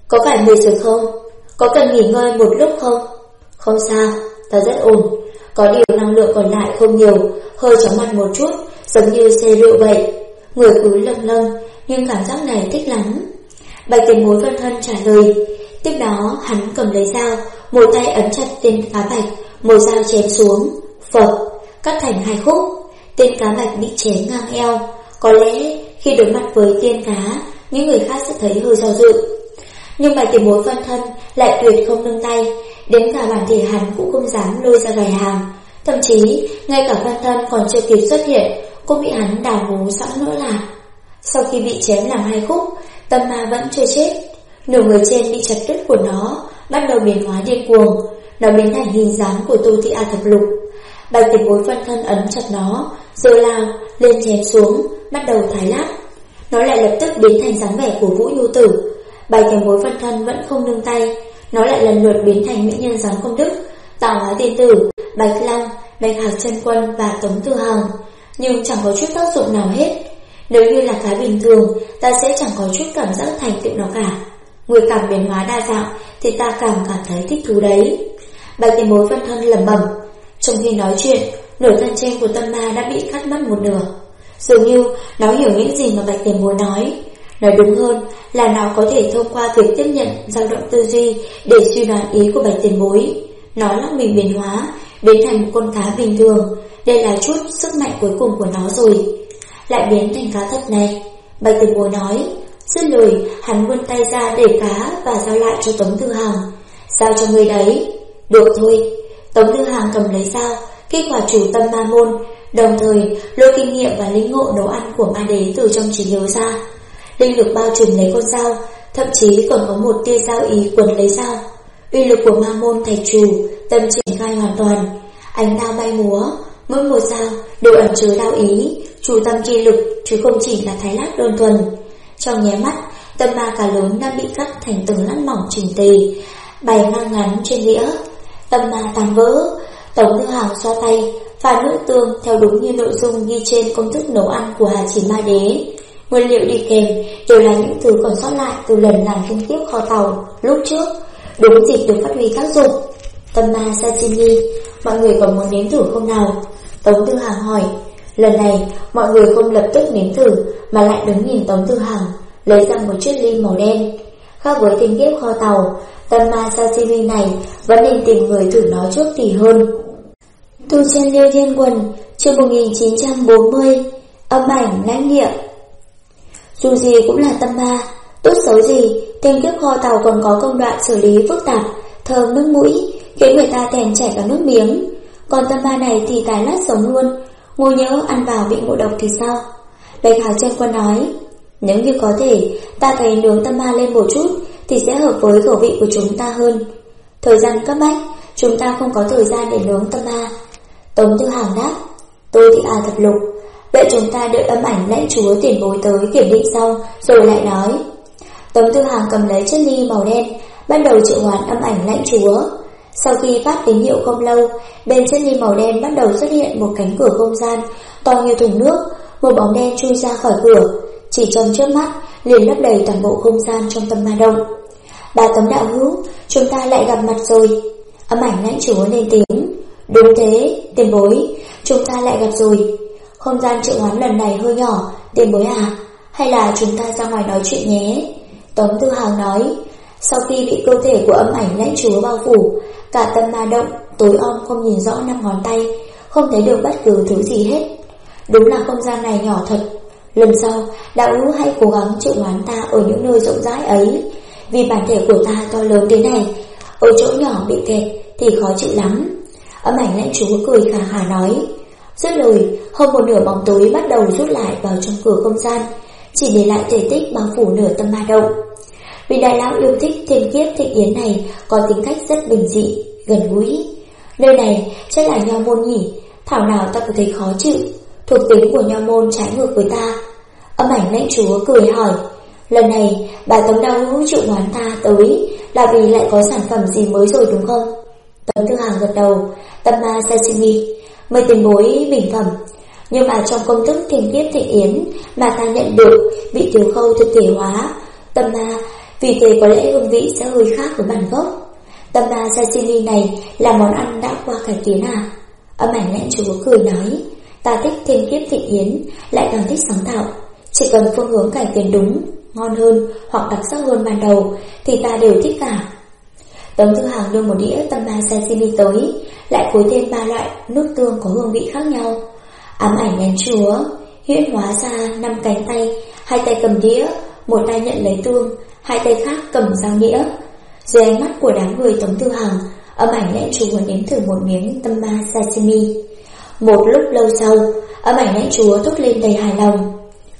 Có phải mệt rồi không? Có cần nghỉ ngơi một lúc không? Không sao, ta rất ổn. Có điều năng lượng còn lại không nhiều, hơi chóng mặt một chút, giống như say rượu vậy. Người cứ lâng lâng, nhưng cảm giác này thích lắm. Bạch Tiền Bối phân thân trả lời. Tiếp đó hắn cầm lấy dao, một tay ấn chặt tên cá bạch, một dao chém xuống, phập, cắt thành hai khúc. Tên cá bạch bị chém ngang eo. Có lẽ khi đối mặt với tiên cá, những người khác sẽ thấy hơi do dự. Nhưng Bạch Tiền Bối phân thân lại tuyệt không nương tay, đến cả bản thể hắn cũng không dám lôi ra gài hàng. Thậm chí ngay cả phân thân còn chưa kịp xuất hiện cũng bị hắn đào hố sẵn nữa là. Sau khi bị chém làm hai khúc, tâm ma vẫn chưa chết. Nửa người trên bị chặt đứt của nó bắt đầu biến hóa điên cuồng. Nó biến thành hình dáng của Tu Thị A Thập Lục. Bạch Tiền Bối phân thân ấn chặt nó, rồi lao lên chém xuống, bắt đầu thái lát. Nó lại lập tức biến thành dáng vẻ của Vũ Nhu Tử. Bạch Tiền Bối phân thân vẫn không nương tay, nó lại lần lượt biến thành mỹ nhân dáng công đức, Tạo Hóa Tiên Tử, Bạch Long, Bạch Hạc Chân Quân và Tống Tư Hằng. Nhưng chẳng có chút tác dụng nào hết. Nếu như là cái bình thường, ta sẽ chẳng có chút cảm giác thành tựu nào cả. Người càng biến hóa đa dạng thì ta càng cảm thấy thích thú đấy. Bạch Tiền Bối phân thân lẩm bẩm. Trong khi nói chuyện, nửa thân trên của tâm ma đã bị cắt mất một nửa. Dường như nó hiểu những gì mà Bạch Tiền Bối nói. Nói đúng hơn là nó có thể thông qua việc tiếp nhận dao động tư duy để suy đoán ý của Bạch Tiền Bối. Nó lắc mình biến hóa, biến thành một con cá bình thường. Đây là chút sức mạnh cuối cùng của nó rồi. Lại biến thành cá thật này, Bạch Tiền Bối nói. Dứt lời, hắn vươn tay ra để cá và giao lại cho Tống Tư Hằng. Giao cho người đấy. Được thôi. Tống Tư Hằng cầm lấy dao, kích hoạt chủ tâm ma môn, đồng thời lôi kinh nghiệm và lĩnh ngộ nấu ăn của ma đế từ trong trí nhớ ra. Linh lực bao trùm lấy con dao, thậm chí còn có một tia dao ý quấn lấy dao. Uy lực của ma môn thạch trù tâm triển khai hoàn toàn. Ánh đao bay múa, mỗi một dao đều ẩn chứa đao ý, chủ tâm chi lực, chứ không chỉ là thái lát đơn thuần. Trong nháy mắt, tâm ma cá lớn đã bị cắt thành từng lát mỏng chỉnh tề, bày ngang ngắn trên đĩa. Tâm ma tan vỡ. Tống Tư Hằng xoa tay, pha nước tương theo đúng như nội dung ghi trên công thức nấu ăn của Hà Chỉ Ma Đế. Nguyên liệu đi kèm đều là những thứ còn sót lại từ lần làm kinh tiếp kho tàu lúc trước, đúng dịp được phát huy tác dụng. Tâm ma sashimi, mọi người còn muốn nếm thử không nào? Tống Tư Hằng hỏi. Lần này mọi người không lập tức nếm thử mà lại đứng nhìn Tống Tư Hằng lấy ra một chiếc ly màu đen. Khác với kinh tiếp kho tàu, tâm ma sashimi này vẫn nên tìm người thử nó trước thì hơn. Tu chân Liêu Thiên Quần, chương 1940, âm ảnh lãnh địa. Dù gì cũng là tâm ma, tốt xấu gì, kinh tiếp kho tàu còn có công đoạn xử lý phức tạp, thơm nước mũi, khiến người ta thèm chảy cả nước miếng. Còn tâm ma này thì tái lát sống luôn, ngô nhỡ ăn vào bị ngộ độc thì sao? Bạch Hạc Chân Quân nói. Nếu như có thể, ta thấy nướng tâm ma lên một chút thì sẽ hợp với khẩu vị của chúng ta hơn. Thời gian cấp bách, chúng ta không có thời gian để nướng tâm ma. Tống Tư Hằng đáp. Tôi thì Thập Lục. Vậy chúng ta đợi âm ảnh lãnh chúa Tiền Bối tới kiểm định xong rồi lại nói. Tống Tư Hằng cầm lấy chiếc ly màu đen, bắt đầu triệu hoán âm ảnh lãnh chúa. Sau khi phát tín hiệu không lâu, bên chiếc ly màu đen bắt đầu xuất hiện một cánh cửa không gian to như thùng nước. Một bóng đen chui ra khỏi cửa, chỉ trong chớp mắt liền lấp đầy toàn bộ không gian trong tâm ma động. Bà Tống đạo hữu, chúng ta lại gặp mặt rồi. Âm ảnh lãnh chúa lên tiếng. Đúng thế, Tiền Bối, chúng ta lại gặp rồi. Không gian triệu hoán lần này hơi nhỏ, Tiền Bối à, hay là chúng ta ra ngoài nói chuyện nhé. Tống Tư Hằng nói. Sau khi bị cơ thể của âm ảnh lãnh chúa bao phủ, cả tâm ma động tối om không nhìn rõ 5 ngón tay, không thấy được bất cứ thứ gì hết. Đúng là không gian này nhỏ thật. Lần sau, đạo hữu hãy cố gắng triệu hoán ta ở những nơi rộng rãi ấy, vì bản thể của ta to lớn thế này, ở chỗ nhỏ bị kẹt thì khó chịu lắm. Âm ảnh lãnh chúa cười khà khà nói. Dứt lời, hơn một nửa bóng tối bắt đầu rút lại vào trong cửa không gian, chỉ để lại thể tích bao phủ nửa tâm ma động. Vì đại lão yêu thích thiên kiếp thịnh yến này có tính cách rất bình dị, gần gũi. Nơi này chắc là Nho Môn nhỉ, thảo nào ta có thấy khó chịu. Thuộc tính của Nho Môn trái ngược với ta. Âm ảnh lãnh chúa cười hỏi. Lần này bà Tống đạo hữu triệu hoán ta tới là vì lại có sản phẩm gì mới rồi đúng không? Tống Tư Hằng gật đầu. Tâm ma sashimi, mời Tiền Bối bình phẩm. Nhưng mà trong công thức thiên kiếp thịnh yến mà ta nhận được bị thiếu khâu thực thể hóa, tâm ma vì thế có lẽ hương vị sẽ hơi khác với bản gốc. Tâm ma sashimi này là món ăn đã qua cải tiến à? Âm ảnh lãnh chúa cười nói, ta thích thêm kiếp thịnh yến, lại càng thích sáng tạo. Chỉ cần phương hướng cải tiến đúng, ngon hơn hoặc đặc sắc hơn ban đầu thì ta đều thích cả. Tống Thư Hàng đưa một đĩa tâm ma sashimi tới, lại phối thêm 3 loại nước tương có hương vị khác nhau. Ám ảnh lãnh chúa huyễn hóa ra 5 cánh tay, 2 tay cầm đĩa, một tay nhận lấy tương, 2 tay khác cầm dao nĩa. Dưới ánh mắt của đám người Tống Thư Hàng, âm ảnh lãnh chúa nếm thử một miếng tâm ma sashimi. Một lúc lâu sau, âm ảnh lãnh chúa thốt lên đầy hài lòng.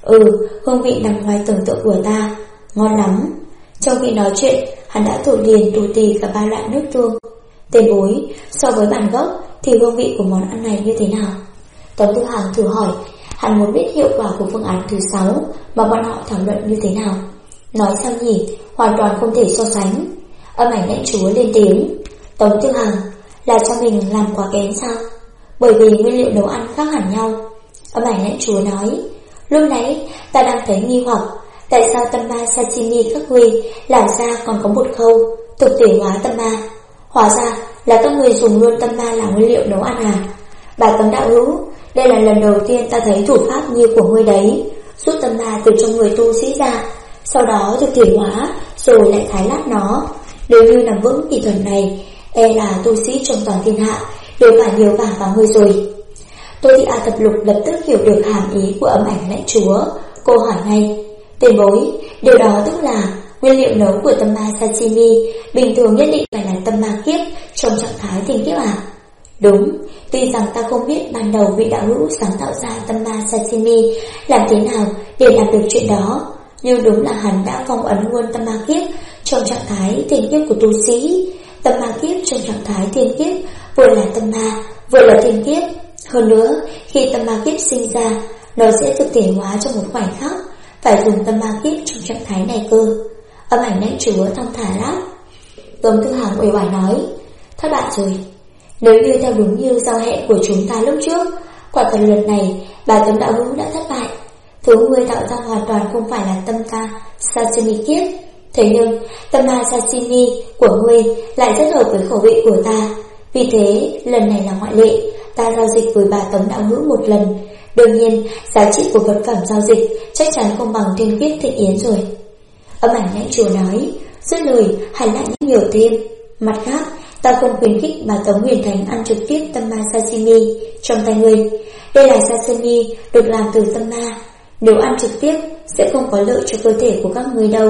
Hương vị nằm ngoài tưởng tượng của ta, ngon lắm. Trong khi nói chuyện, hắn đã thổi liền tù tì cả 3 loại nước tương. Tên bối, so với bản gốc thì hương vị của món ăn này như thế nào? Tống Thư Hàng thử hỏi, hắn muốn biết hiệu quả của phương án thứ 6 mà bọn họ thảo luận như thế nào. Nói sao nhỉ, hoàn toàn không thể so sánh. Âm ảnh lãnh chúa lên tiếng. Tống Thư Hàng, là cho mình làm quá kén sao? Bởi vì nguyên liệu nấu ăn khác hẳn nhau. Âm ảnh lãnh chúa nói, lúc nãy ta đang thấy nghi hoặc, tại sao tâm ma sashimi các ngươi làm ra còn có một khâu thực thể hóa tâm ma? Hóa ra là các ngươi dùng luôn tâm ma làm nguyên liệu nấu ăn à? Bà Tống đạo hữu, đây là lần đầu tiên ta thấy thủ pháp như của ngươi đấy, rút tâm ma từ trong người tu sĩ ra, sau đó thực thể hóa rồi lại thái lát nó. Nếu như nắm vững kỹ thuật này, e là tu sĩ trong toàn thiên hạ đều phải nhờ vả vào ngươi rồi. Tô Thị A Thập Lục lập tức hiểu được hàm ý của âm ảnh lãnh chúa. Cô hỏi ngay, tiền bối, điều đó tức là nguyên liệu nấu của tâm ma sashimi bình thường nhất định phải là tâm ma kiếp trong trạng thái thiên kiếp à? Đúng, tuy rằng ta không biết ban đầu vị đạo hữu sáng tạo ra tâm ma sashimi làm thế nào để làm được chuyện đó, nhưng đúng là hắn đã phong ấn luôn tâm ma kiếp trong trạng thái thiên kiếp của tu sĩ. Tâm ma kiếp trong trạng thái thiên kiếp vừa là tâm ma, vừa là thiên kiếp. Hơn nữa, khi tâm ma kiếp sinh ra, nó sẽ thực thể hóa trong một khoảnh khắc, phải dùng tâm ma kiếp trong trạng thái này cơ. Âm ảnh lãnh chúa thong thả đáp. Tống Thư Hàng uể oải nói, thất bại rồi. Nếu như theo đúng như giao hẹn của chúng ta lúc trước, quả thật lần này bà Tống đạo hữu đã thất bại. Thứ ngươi tạo ra hoàn toàn không phải là tâm ma sashimi kiếp. Thế nhưng tâm ma sashimi của ngươi lại rất hợp với khẩu vị của ta. Vì thế lần này là ngoại lệ, ta giao dịch với bà Tống đạo hữu một lần. Đương nhiên giá trị của vật phẩm giao dịch chắc chắn không bằng thiên kiếp thịnh yến rồi. Âm ảnh lãnh chúa nói, dứt lời hắn lại nhắc nhở thêm, mặt khác ta không khuyến khích bà Tống Huyền Thánh ăn trực tiếp tâm ma sashimi trong tay ngươi. Đây là sashimi được làm từ tâm ma, nếu ăn trực tiếp sẽ không có lợi cho cơ thể của các ngươi đâu.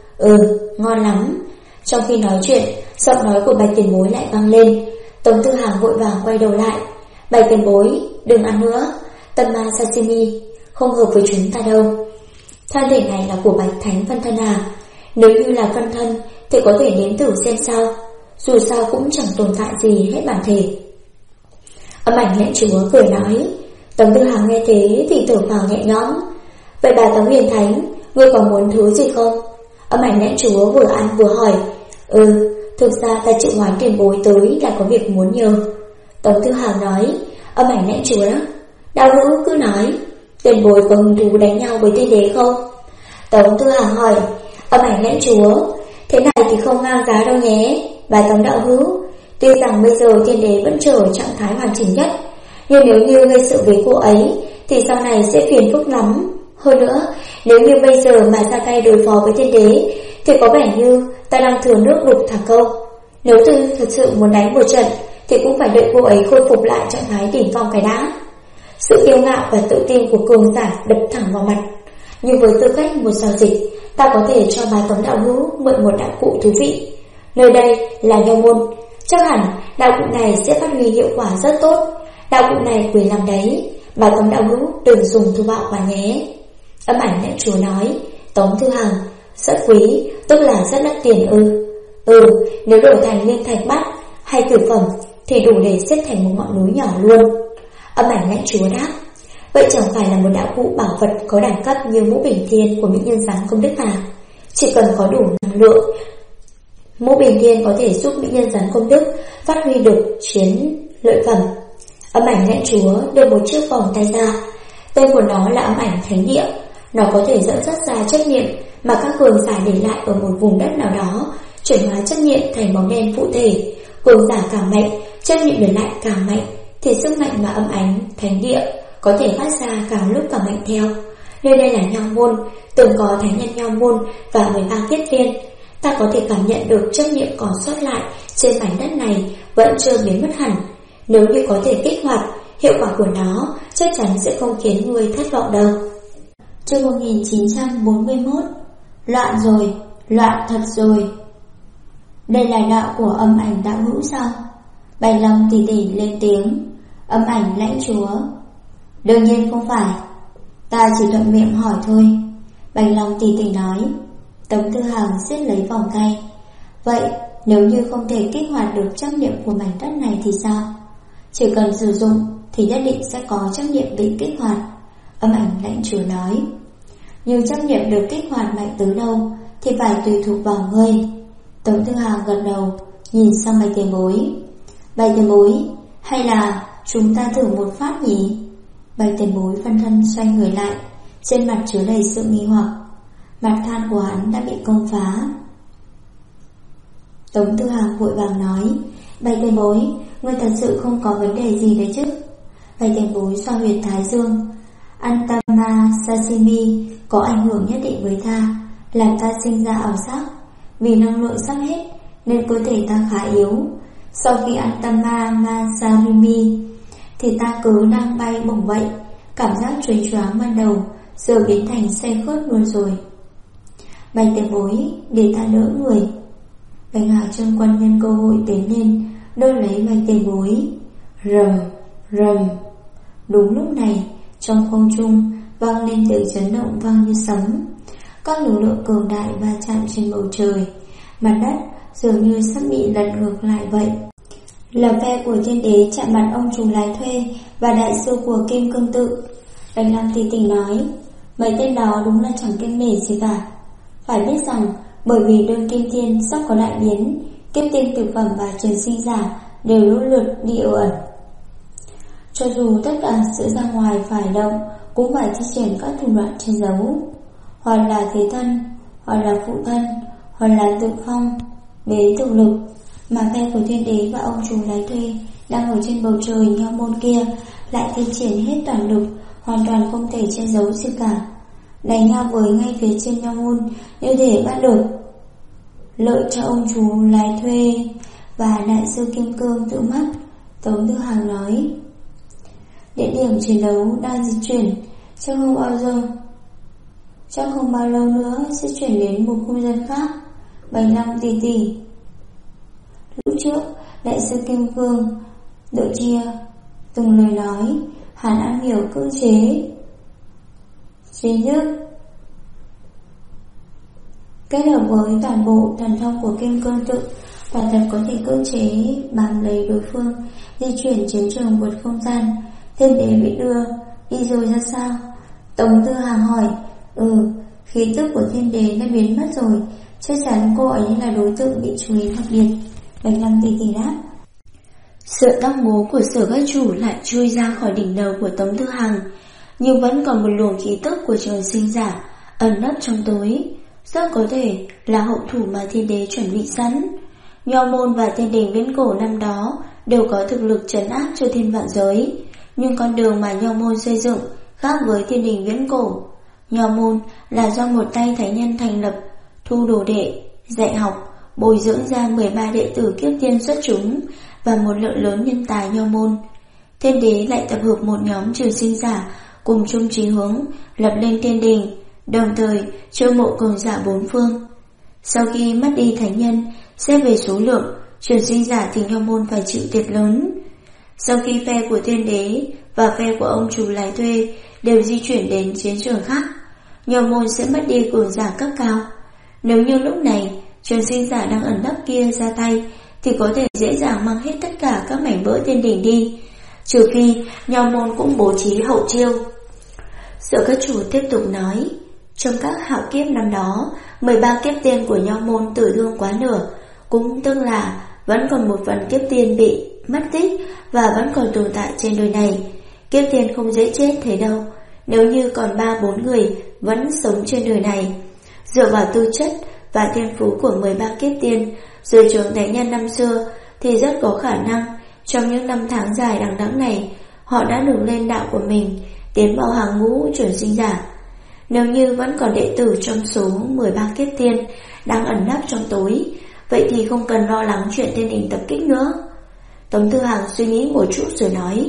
Ngon lắm. Trong khi nói chuyện, giọng nói của Bạch tiền bối lại vang lên. Tống Thư Hàng vội vàng quay đầu lại. Bạch tiền bối, đừng ăn nữa, tâm ma sashimi không hợp với chúng ta đâu. Thân thể này là của Bạch Thánh phân thân à? Nếu như là phân thân thì có thể nếm thử xem sao, dù sao cũng chẳng tồn tại gì hết bản thể. Âm ảnh lãnh chúa cười nói. Tống Thư Hàng nghe thế thì thở phào nhẹ nhõm. Vậy bà Tống Huyền Thánh, ngươi còn muốn thứ gì không? Âm ảnh lãnh chúa vừa ăn vừa hỏi. Thực ra ta chịu hoán tiền bối tới là có việc muốn nhờ. Tống Thư Hàng nói. Âm ảnh lãnh chúa đó, đạo hữu cứ nói, tiền bối có hứng thú đánh nhau với tiên đế không? Tống Thư Hàng hỏi. Âm ảnh lãnh chúa, thế này thì không ngang giá đâu nhé, bà Tống đạo hữu. Tuy rằng bây giờ tiên đế vẫn chờ ở trạng thái hoàn chỉnh nhất, nhưng nếu như gây sự với cô ấy thì sau này sẽ phiền phức lắm. Hơn nữa, nếu như bây giờ mà ra tay đối phó với tiên đế thì có vẻ như ta đang thừa nước đục thả câu. Nếu tôi thật sự muốn đánh một trận thì cũng phải đợi cô ấy khôi phục lại trạng thái đỉnh phong cái đã. Sự kiêu ngạo và tự tin của cường giả đập thẳng vào mặt. Nhưng với tư cách một giao dịch, ta có thể cho bà Tống đạo hữu mượn một đạo cụ thú vị. Nơi đây là Nho Môn, chắc hẳn đạo cụ này sẽ phát huy hiệu quả rất tốt. Đạo cụ này quý lắm đấy, bà Tống đạo hữu đừng dùng thô bạo quá nhé. Âm ảnh lãnh chúa nói. Tống Thư Hàng, rất quý, tức là rất đắt tiền ư? Nếu đổi thành nguyên thạch bát hay cửu phẩm thì đủ để xếp thành một ngọn núi nhỏ luôn. Âm ảnh lãnh chúa đáp. Vậy chẳng phải là một đạo cụ bảo vật có đẳng cấp như mũ bình thiên của mỹ nhân gián công đức à? Chỉ cần có đủ năng lượng, mũ bình thiên có thể giúp mỹ nhân gián công đức phát huy được chiến lợi phẩm. Âm ảnh lãnh chúa đưa một chiếc vòng tay ra. Tên của nó là âm ảnh thánh địa. Nó có thể dẫn dắt ra chấp niệm mà các cường giả để lại ở một vùng đất nào đó, chuyển hóa chấp niệm thành bóng đen phụ thể. Cường giả càng mạnh, chấp niệm để lại càng mạnh, thì sức mạnh mà âm ánh, thánh địa có thể phát ra càng lúc càng mạnh theo. Nơi đây là Nho Môn, từng có thánh nhân Nho Môn và 13 kiếp tiên. Ta có thể cảm nhận được chấp niệm còn sót lại trên mảnh đất này vẫn chưa biến mất hẳn. Nếu như có thể kích hoạt, hiệu quả của nó chắc chắn sẽ không khiến người thất vọng đâu. Chương 1941. Loạn rồi, loạn thật rồi. Đây là đạo của âm ảnh đạo hữu sao? Bạch Long tỉ tỉ lên tiếng. Âm ảnh lãnh chúa. Đương nhiên không phải, ta chỉ thuận miệng hỏi thôi. Bạch Long tỉ tỉ nói. Tống Tư Hằng siết lấy vòng tay. Vậy nếu như không thể kích hoạt được chấp niệm của mảnh đất này thì sao? Chỉ cần sử dụng thì nhất định sẽ có chấp niệm bị kích hoạt. Âm ảnh lãnh chúa nói. Nhưng chấp niệm được kích hoạt mạnh từ đâu thì phải tùy thuộc vào ngươi. Tống Tư Hằng gật đầu, nhìn sang Bạch Tiền Bối. Bạch Tiền Bối, hay là chúng ta thử một phát nhỉ? Bạch Tiền Bối phân thân xoay người lại, trên mặt chứa đầy sự nghi hoặc. Mặt than của hắn đã bị công phá. Tống Tư Hằng vội vàng nói. Bạch Tiền Bối, ngươi thật sự không có vấn đề gì đấy chứ? Bạch Tiền Bối xoa huyệt thái dương. Antama Sashimi có ảnh hưởng nhất định với ta, làm ta sinh ra ảo giác. Vì năng lượng sắp hết nên cơ thể ta khá yếu. Sau khi ăn Antama Sashimi thì ta cứ đang bay bổng vậy. Cảm giác choáng choáng ban đầu giờ biến thành say khướt luôn rồi. Bạch Tiền Bối, để ta đỡ người. Bạch Hạc Trân Quân nhân cơ hội tiến lên đỡ lấy Bạch Tiền Bối. Rầm rầm. Đúng lúc này trong không trung vang lên tiếng chấn động vang như sấm. Các lực lượng cường đại va chạm trên bầu trời. Mặt đất dường như sắp bị lật ngược lại vậy. Là phe của Thiên Đế chạm mặt ông trùng lái thuê và đại sư của Kim Cương Tự. Bạch Long tỉ tỉ nói. Mấy tên đó đúng là chẳng kiêng nể gì cả. Phải biết rằng bởi vì đơn Kim Thiên sắp có đại biến, kiếp tiên thực phẩm và trường sinh giả đều lũ lượt đi ở ẩn. Cho dù tất cả sự ra ngoài phải động, cũng phải thi triển các thủ đoạn che giấu, hoặc là thế thân, hoặc là phụ thân, hoặc là tự phong, bế thực lực. Mà phe của Thiên Đế và ông trùng lái thuê đang ở trên bầu trời Nho Môn kia lại thi triển hết toàn lực, hoàn toàn không thể che giấu gì cả. Đánh nhau với ngay phía trên Nho Môn như thể bắt được lợi cho ông chú lái thuê và đại sư Kim Cương Tự mắt. Tống Tư Hằng nói. Địa điểm chiến đấu đang di chuyển, chắc không bao lâu nữa sẽ chuyển đến một không gian khác. Bạch Long tỉ tỉ. Lúc trước đại sư Kim Cương Tự chia từng lời nói, hắn am hiểu cưỡng chế trí thức, kết hợp với toàn bộ thần thông của Kim Cương Tự, quả thật có thể cưỡng chế bám lấy đối phương, di chuyển chiến trường vượt không gian. Thiên Đế bị đưa đi rồi ra sao? Tống Tư Hằng hỏi. Khí tức của Thiên Đế đã biến mất rồi, chắc chắn cô ấy là đối tượng bị chú ý đặc biệt. Bạch Long tỉ tỉ đáp. Sợi tóc ngố của Sở Các Chủ lại chui ra khỏi đỉnh đầu của Tống Tư Hằng, nhưng vẫn còn một luồng khí tức của trường sinh giả ẩn nấp trong tối. Rất có thể là hậu thủ mà Thiên Đế chuẩn bị sẵn. Nho Môn và Thiên Đình Viễn Cổ năm đó đều có thực lực trấn áp cho thiên vạn giới, nhưng con đường mà Nho Môn xây dựng khác với Thiên Đình Viễn Cổ. Nho Môn là do một tay thánh nhân thành lập, thu đồ đệ, dạy học, bồi dưỡng ra 13 đệ tử kiếp tiên xuất chúng và một lượng lớn nhân tài Nho Môn. Thiên Đế lại tập hợp một nhóm trường sinh giả cùng chung chí hướng lập lên Thiên Đình, đồng thời chiêu mộ cường giả bốn phương. Sau khi mất đi thánh nhân, xét về số lượng, trường sinh giả thì Nho Môn phải chịu thiệt lớn. Sau khi phe của Thiên Đế và phe của ông chủ lái thuê đều di chuyển đến chiến trường khác, Nho Môn sẽ mất đi cường giả cấp cao. Nếu như lúc này trường sinh giả đang ẩn nấp kia ra tay thì có thể dễ dàng mang hết tất cả các mảnh vỡ Thiên Đình đi, trừ phi Nho Môn cũng bố trí hậu chiêu. Sở Các Chủ tiếp tục nói. Trong các hạo kiếp năm đó, 13 kiếp tiên của Nho Môn tử thương quá nửa, cũng tức là vẫn còn một phần kiếp tiên bị mất tích và vẫn còn tồn tại trên đời này. Kiếp tiên không dễ chết thế đâu. Nếu như còn 3-4 người vẫn sống trên đời này, Dựa vào tư chất và thiên phú của 13 kiếp tiên dưới trướng thánh nhân năm xưa thì rất có khả năng trong những năm tháng dài đằng đẵng này họ đã được lên đạo của mình, tiến vào hàng ngũ chuẩn sinh giả. Nếu như vẫn còn đệ tử trong số 13 kiếp tiên đang ẩn nấp trong tối, vậy thì không cần lo lắng chuyện thiên đình tập kích nữa. Tống Tư Hằng suy nghĩ một chút rồi nói: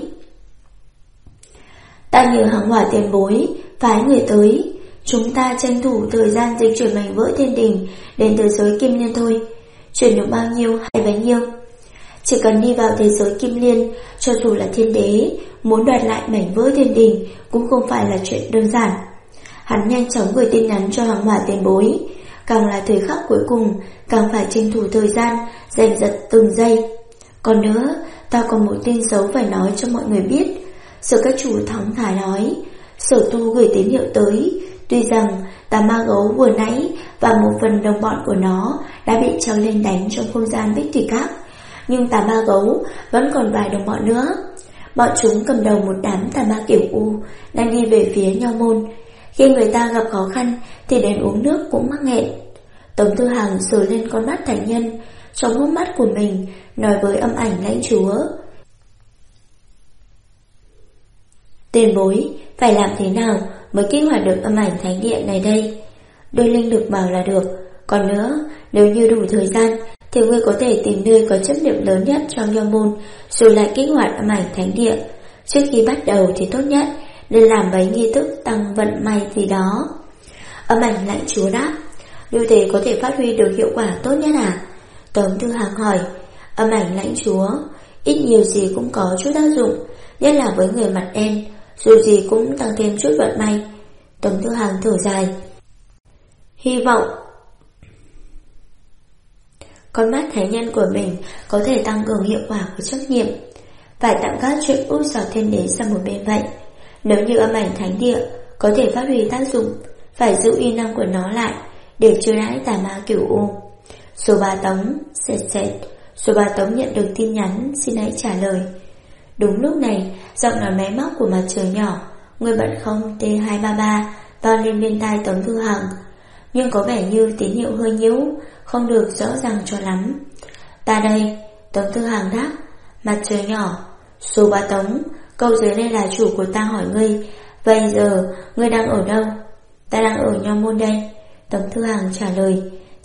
Ta nhờ Hàng Hỏa tiền bối phái người tới, chúng ta tranh thủ thời gian dịch chuyển mảnh vỡ thiên đình đến thế giới Kim Liên thôi. Chuyển được bao nhiêu hay bấy nhiêu. Chỉ cần đi vào thế giới Kim Liên, cho dù là thiên đế muốn đoạt lại mảnh vỡ thiên đình cũng không phải là chuyện đơn giản. Hắn nhanh chóng gửi tin nhắn cho Hàng Hỏa tiền bối. Càng là thời khắc cuối cùng, càng phải tranh thủ thời gian, giành giật từng giây. Còn nữa, ta còn một tin xấu phải nói cho mọi người biết. Sở các chủ thắng thả nói, Sở Tu gửi tín hiệu tới. Tuy rằng tà ma gấu vừa nãy và một phần đồng bọn của nó đã bị treo lên đánh trong không gian Bích Thủy Các, nhưng tà ma gấu vẫn còn vài đồng bọn nữa. Bọn chúng cầm đầu một đám tà ma kiểu U đang đi về phía Nho Môn. Khi người ta gặp khó khăn thì đến uống nước cũng mắc nghẹn. Tống Tư Hằng sờ lên con mắt thánh nhân trong hốc mắt của mình, nói với Âm Ảnh lãnh chúa: Tiền bối, phải làm thế nào mới kích hoạt được Âm Ảnh thánh điện này đây? Đôi linh lực bảo là được. Còn nữa, nếu như đủ thời gian thì ngươi có thể tìm nơi có chấp niệm lớn nhất trong Nho Môn, rồi lại kích hoạt Âm Ảnh thánh điện. Trước khi bắt đầu thì tốt nhất nên làm mấy nghi thức tăng vận may gì đó. Âm Ảnh lãnh chúa đáp: Như thế có thể phát huy được hiệu quả tốt nhất à? Tống Tư Hằng hỏi. Âm Ảnh lãnh chúa: Ít nhiều gì cũng có chút tác dụng, nhất là với người mặt đen, dù gì cũng tăng thêm chút vận may. Tống Tư Hằng thở dài. Hy vọng con mắt thánh nhân của mình có thể tăng cường hiệu quả của trách nhiệm. Phải tạm gác chuyện út sọt thiên đế sang một bên vậy. Nếu như Âm Ảnh thánh địa có thể phát huy tác dụng, phải giữ uy năng của nó lại để chiêu đãi tà ma cửu U. Số 3 Tống. Số 3 Tống nhận được tin nhắn, xin hãy trả lời. Đúng lúc này, giọng nói máy móc của Mặt Trời nhỏ, người bận không T233 vang lên bên tai Tống Tư Hằng, nhưng có vẻ như tín hiệu hơi nhiễu, không được rõ ràng cho lắm. Ta đây. Tống Tư Hằng đáp. Mặt Trời nhỏ: Số 3 Tống, câu dưới đây là chủ của ta hỏi ngươi, vậy giờ ngươi đang ở đâu? Ta đang ở Nho Môn đây. Tống Tư Hằng trả lời.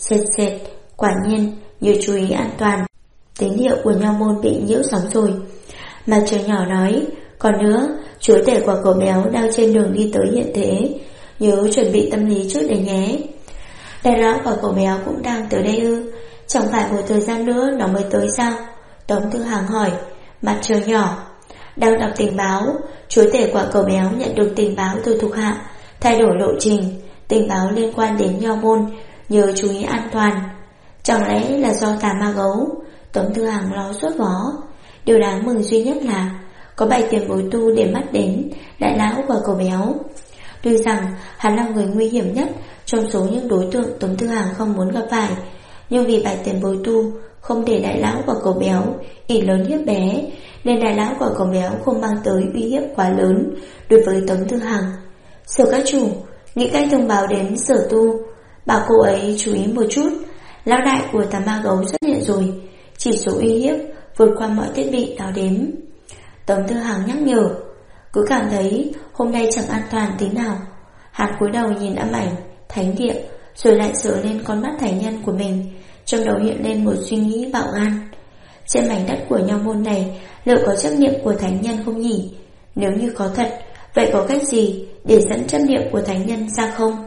Quả nhiên, nhiều chú ý an toàn. Tín hiệu của Nho Môn bị nhiễu sóng rồi. Mặt Trời nhỏ nói: Còn nữa, chúa tể quả cầu béo đang trên đường đi tới hiện thế, nhớ chuẩn bị tâm lý trước để nhé. Đại lão quả cầu béo cũng đang tới đây ư? Chẳng phải một thời gian nữa nó mới tới sao? Tống Tư Hằng hỏi. Mặt Trời nhỏ: Đang đọc tình báo, chúa tể quả cầu béo nhận được tình báo từ thuộc hạ, thay đổi lộ trình, tình báo liên quan đến Nho Môn, nhớ chú ý an toàn. Chẳng lẽ là do tà ma gấu? Tống Tư Hằng lo sốt vó. Điều đáng mừng duy nhất là có 7 tiền bối tu để mắt đến đại lão quả cầu béo. Tuy rằng hắn là người nguy hiểm nhất trong số những đối tượng Tống Tư Hằng không muốn gặp phải, nhưng vì 7 tiền bối tu không để đại lão quả cầu béo ỷ lớn hiếp bé, nên đại lão quả cầu béo không mang tới uy hiếp quá lớn đối với Tống Tư Hằng. Sở các chủ nghĩ cách thông báo đến Sở Tu, bảo cô ấy chú ý một chút. Lão đại của tà ma gấu xuất hiện rồi, chỉ số uy hiếp vượt qua mọi thiết bị đo đếm. Tống Tư Hằng nhắc nhở. Cứ cảm thấy hôm nay chẳng an toàn tí nào. Hắn cúi đầu nhìn Âm Ảnh thánh địa, rồi lại sờ lên con mắt thánh nhân của mình. Trong đầu hiện lên một suy nghĩ bạo gan. Trên mảnh đất của Nho Môn này liệu có chấp niệm của thánh nhân không nhỉ? Nếu như có thật, vậy có cách gì để dẫn chấp niệm của thánh nhân ra không?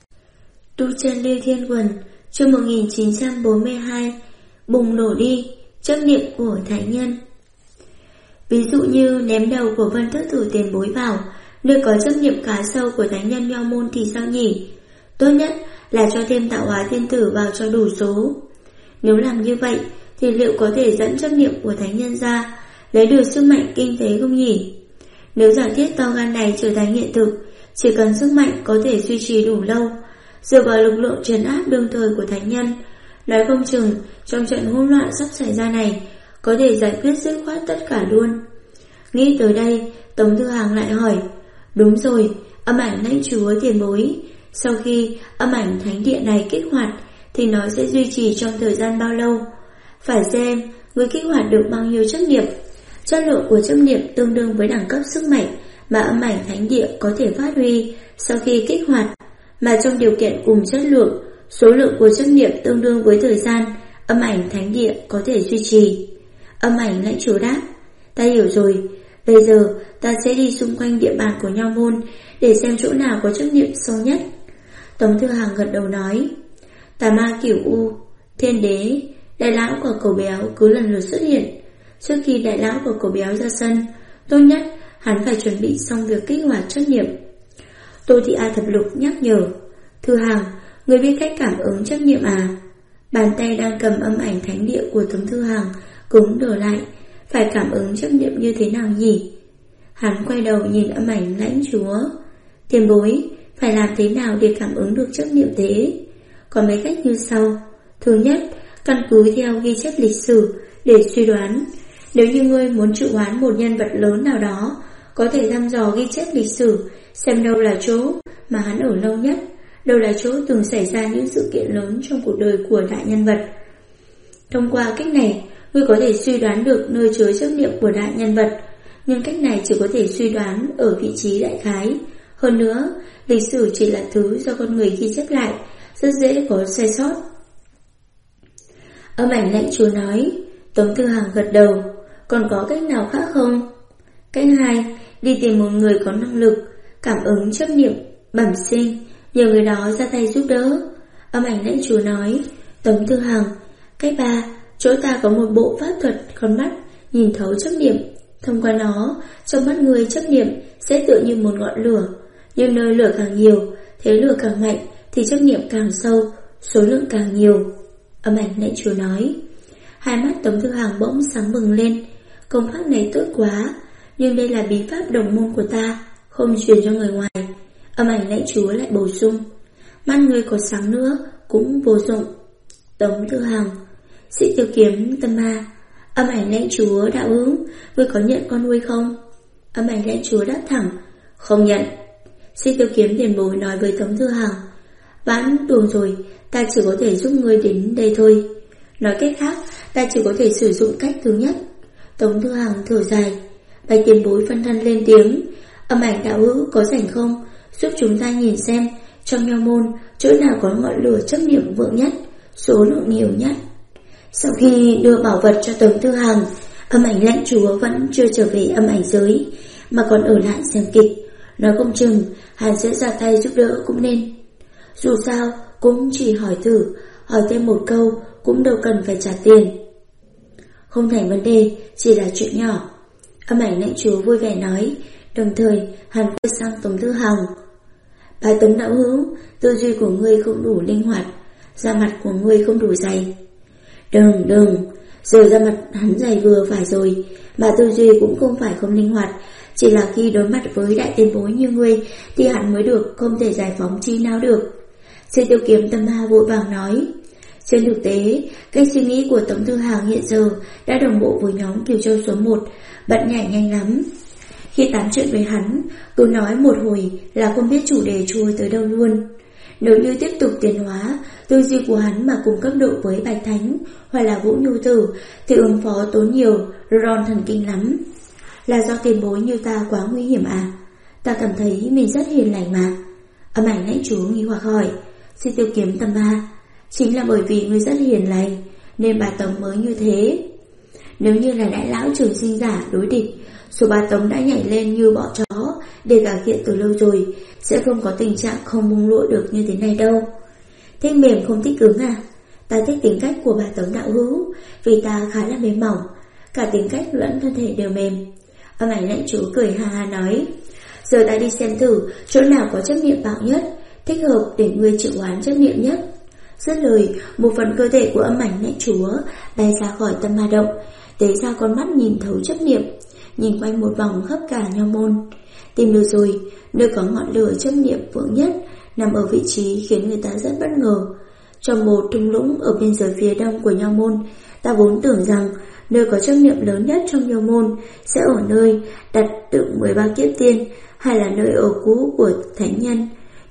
Tu chân Lưu Thiên Quần, chương 1942. Bùng nổ đi, chấp niệm của thánh nhân. Ví dụ như ném đầu của Vân Thức Tử tiền bối vào nơi có chấp niệm cá sâu của thánh nhân Nho Môn thì sao nhỉ? Tốt nhất là cho thêm tạo hóa thiên tử vào cho đủ số. Nếu làm như vậy thì liệu có thể dẫn chấp niệm của thánh nhân ra, lấy được sức mạnh kinh tế không nhỉ? Nếu giả thiết to gan này trở thành hiện thực, chỉ cần sức mạnh có thể duy trì đủ lâu, dựa vào lực lượng trấn áp đương thời của thánh nhân, nói không chừng trong trận hỗn loạn sắp xảy ra này có thể giải quyết dứt khoát tất cả luôn. Nghĩ tới đây, Tống Tư Hằng lại hỏi. Đúng rồi, Âm Ảnh lãnh chúa tiền bối, Sau khi âm ảnh thánh địa này kích hoạt thì nó sẽ duy trì trong thời gian bao lâu? Phải xem người kích hoạt được bao nhiêu chấp niệm. Chất lượng của chấp niệm tương đương với đẳng cấp sức mạnh mà âm ảnh thánh địa có thể phát huy sau khi kích hoạt, mà trong điều kiện cùng chất lượng, số lượng của chấp niệm tương đương với thời gian âm ảnh thánh địa có thể duy trì. Âm ảnh lãnh chúa đáp: ta hiểu rồi, bây giờ ta sẽ đi xung quanh địa bàn của Nho môn để xem chỗ nào có chấp niệm sâu nhất. Tống Thư Hằng gật đầu nói: Tà ma Cửu U, Thiên Đế, Đại lão của Cẩu Béo cứ lần lượt xuất hiện. Trước khi đại lão của Cẩu Béo ra sân, tốt nhất hắn phải chuẩn bị xong việc kích hoạt chấp niệm. Tô Thị A Thập Lục nhắc nhở: Thư Hằng, người biết cách cảm ứng chấp niệm à? Bàn tay đang cầm âm ảnh thánh địa của Tống Thư Hằng cứng đờ lại. Phải cảm ứng chấp niệm như thế nào nhỉ? Hắn quay đầu nhìn âm ảnh lãnh chúa: Tiền bối, phải làm thế nào để cảm ứng được chấp niệm thế? Có mấy cách như sau. Thứ nhất, căn cứ theo ghi chép lịch sử để suy đoán. Nếu như ngươi muốn triệu hoán một nhân vật lớn nào đó, có thể thăm dò ghi chép lịch sử, xem đâu là chỗ mà hắn ở lâu nhất, đâu là chỗ từng xảy ra những sự kiện lớn trong cuộc đời của đại nhân vật. Thông qua cách này, ngươi có thể suy đoán được nơi chứa chấp niệm của đại nhân vật, nhưng cách này chỉ có thể suy đoán ở vị trí đại khái. Hơn nữa, lịch sử chỉ là thứ do con người ghi chép lại, rất dễ có sai sót. Âm ảnh lãnh chúa nói. Tống Thư Hằng gật đầu. Còn có cách nào khác không? Cách 2, đi tìm một người có năng lực cảm ứng chấp niệm bẩm sinh, nhờ người đó ra tay giúp đỡ. Âm ảnh lãnh chúa nói. Tống Thư Hằng. Cách 3, chỗ ta có một bộ pháp thuật con mắt nhìn thấu chấp niệm. Thông qua nó, trong mắt người chấp niệm sẽ tựa như một ngọn lửa, nhưng nơi lửa càng nhiều, thế lửa càng mạnh thì chấp niệm càng sâu, số lượng càng nhiều. Âm ảnh lãnh chúa nói. Hai mắt Tống Thư Hằng bỗng sáng bừng lên. Công pháp này tốt quá, nhưng đây là bí pháp đồng môn của ta, không truyền cho người ngoài. Âm ảnh lãnh chúa lại bổ sung. Mắt người có sáng nữa cũng vô dụng. Tống Thư Hằng. Sĩ Tiêu Kiếm Tâm Ma. Âm ảnh lãnh chúa đạo hữu, ngươi có nhận con nuôi không? Âm ảnh lãnh chúa đáp thẳng. Không nhận. Sĩ Tiêu Kiếm tiền bối nói với Tống Thư Hằng. Vãn tuồng rồi, ta chỉ có thể giúp ngươi đến đây thôi. Nói cách khác, ta chỉ có thể sử dụng cách thứ nhất. Tống Thư Hằng thở dài. Bạch tiền bối phân thân lên tiếng. Âm ảnh đạo hữu có rảnh không? Giúp chúng ta nhìn xem trong Nho môn chỗ nào có ngọn lửa chấp niệm vượng nhất, số lượng nhiều nhất. Sau khi đưa bảo vật cho Tống Thư Hằng, âm ảnh lãnh chúa vẫn chưa trở về âm ảnh giới, mà còn ở lại xem kịch. Nói không chừng hắn sẽ ra tay giúp đỡ cũng nên. Dù sao cũng chỉ hỏi thử, hỏi thêm một câu cũng đâu cần phải trả tiền. Không thành vấn đề, chỉ là chuyện nhỏ. Âm ảnh lãnh chúa vui vẻ nói. Đồng thời hắn quay sang Tống Thư Hằng. Bái Tống đạo hữu, tư duy của ngươi không đủ linh hoạt, da mặt của ngươi không đủ dày. Đừng, giờ da mặt hắn dày vừa phải rồi, mà tư duy cũng không phải không linh hoạt. Chỉ là khi đối mặt với đại tiền bối như ngươi thì hắn mới được, không thể giải phóng chi nào được. Sĩ Tiêu Kiếm Tâm Ma vội vàng nói. Trên thực tế, cách suy nghĩ của Tống Thư Hằng hiện giờ đã đồng bộ với nhóm Kiều Châu số 1, bận nhảy nhanh lắm. Khi tám chuyện với hắn, cứ nói một hồi là không biết chủ đề trôi tới đâu luôn. Nếu như tiếp tục tiến hóa, tư duy của hắn mà cùng cấp độ với Bạch Thánh hoặc là Vũ Nhu Tử thì ứng phó tốn nhiều, ron thần kinh lắm. Là do tiền bối như ta quá nguy hiểm à? Ta cảm thấy mình rất hiền lành mà. Âm ảnh lãnh chúa nghi hoặc hỏi. Sĩ Tiêu Kiếm Tâm Ma. Chính là bởi vì ngươi rất hiền lành nên bà Tống mới như thế. Nếu như là đại lão trường sinh giả đối địch, số bà Tống đã nhảy lên như bọ chó để cải thiện từ lâu rồi, sẽ không có tình trạng không bung lụa được như thế này đâu. Thích mềm không thích cứng à? Ta thích tính cách của bà Tống đạo hữu, vì ta khá là mềm mỏng, cả tính cách lẫn thân thể đều mềm. Âm ảnh lãnh chúa cười ha ha nói. Giờ ta đi xem thử chỗ nào có chấp niệm bạo nhất, thích hợp để ngươi triệu hoán chấp niệm nhất. Dứt lời, một phần cơ thể của âm ảnh lãnh chúa bay ra khỏi Tâm Ma động, tế ra con mắt nhìn thấu chấp niệm, nhìn quanh một vòng khắp cả Nho môn. Tìm được rồi, nơi có ngọn lửa chấp niệm vượng nhất nằm ở vị trí khiến người ta rất bất ngờ. Trong một thung lũng ở biên giới phía đông của Nho môn, ta vốn tưởng rằng nơi có chấp niệm lớn nhất trong Nho môn sẽ ở nơi đặt tượng 13 kiếp tiên, hay là nơi ở cũ của thánh nhân.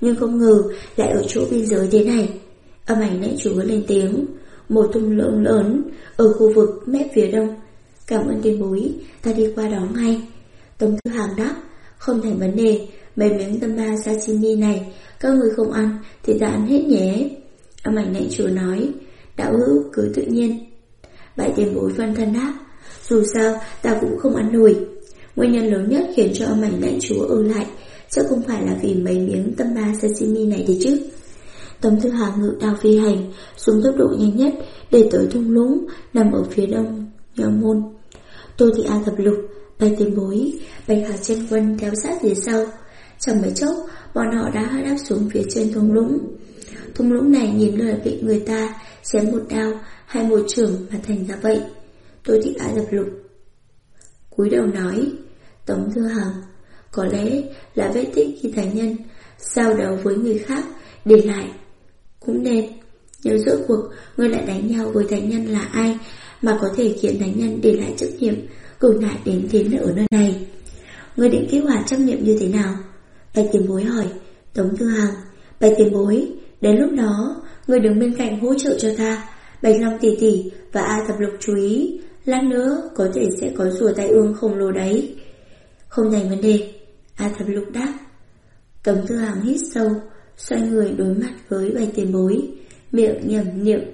nhưng không ngờ lại ở chỗ biên giới thế này. Âm ảnh lãnh chúa lên tiếng, một thung lũng lớn ở khu vực mép phía đông. Cảm ơn tiền bối, ta đi qua đó ngay. Tống Thư Hàng đáp, không thành vấn đề, mấy miếng tamba sashimi này các người không ăn thì ta ăn hết nhé. Âm ảnh lãnh chúa nói, đạo hữu cứ tự nhiên. Bại tiền bối phân thân đáp, dù sao ta cũng không ăn nổi. Nguyên nhân lớn nhất khiến cho âm ảnh lãnh chúa ở lại chắc không phải là vì mấy miếng tamba sashimi này đấy chứ. Tống Thư Hàng ngự đao phi hành, dùng tốc độ nhanh nhất để tới thung lũng nằm ở phía đông Nho Môn. Tô Thị A thập lục, Bạch tiền bối, Bạch Hạc Chân Quân theo sát phía sau. Trong mấy chốc, bọn họ đã đáp xuống phía trên thung lũng. Thung lũng này nhìn như là bị người ta chém một đao hay một chưởng mà thành ra vậy. Tô Thị A thập lục cúi đầu nói, Tống Thư Hàng, có lẽ là vết tích khi thánh nhân giao đấu với người khác để lại. Cũng nên, nhớ rốt cuộc ngươi lại đánh nhau với thánh nhân là ai mà có thể khiến thánh nhân để lại trách nhiệm cường đại đến thế ở nơi này. Ngươi định kích hoạt trách nhiệm như thế nào? Bạch tiền bối hỏi. Tống Thư Hàng, Bạch tiền bối, đến lúc đó ngươi đứng bên cạnh hỗ trợ cho ta. Bạch Long tỷ tỷ và A thập lục chú ý, lát nữa có thể sẽ có rùa tai ương khổng lồ đấy. Không thành vấn đề, A thập lục đáp. Tống Thư Hàng hít sâu, xoay người đối mặt với Bạch tiền bối, miệng nhẩm niệm.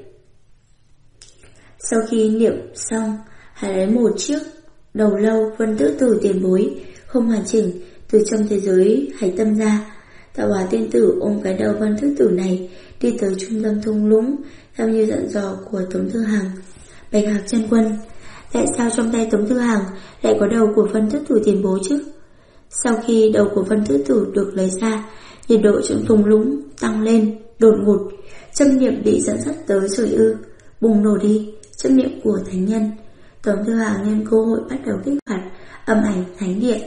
Sau khi niệm xong, hắn lấy một chiếc đầu lâu Vân Tứ Tử tiền bối không hoàn chỉnh từ trong thế giới hải tâm ra. Tạo Hóa tiên tử ôm cái đầu Vân Tứ Tử này đi tới trung tâm thung lũng theo như dặn dò của Tống Thư Hàng. Bạch Hạc Chân Quân, tại sao trong tay Tống Thư Hàng lại có đầu của Vân Tứ Tử tiền bối chứ? Sau khi đầu của Vân Tứ Tử được lấy ra, nhiệt độ trong thung lũng tăng lên đột ngột. Châm niệm bị dẫn dắt tới rồi ư? Bùng nổ đi, châm niệm của thánh nhân. Tống Thư Hàng nhân cơ hội bắt đầu kích hoạt âm ảnh thánh điện.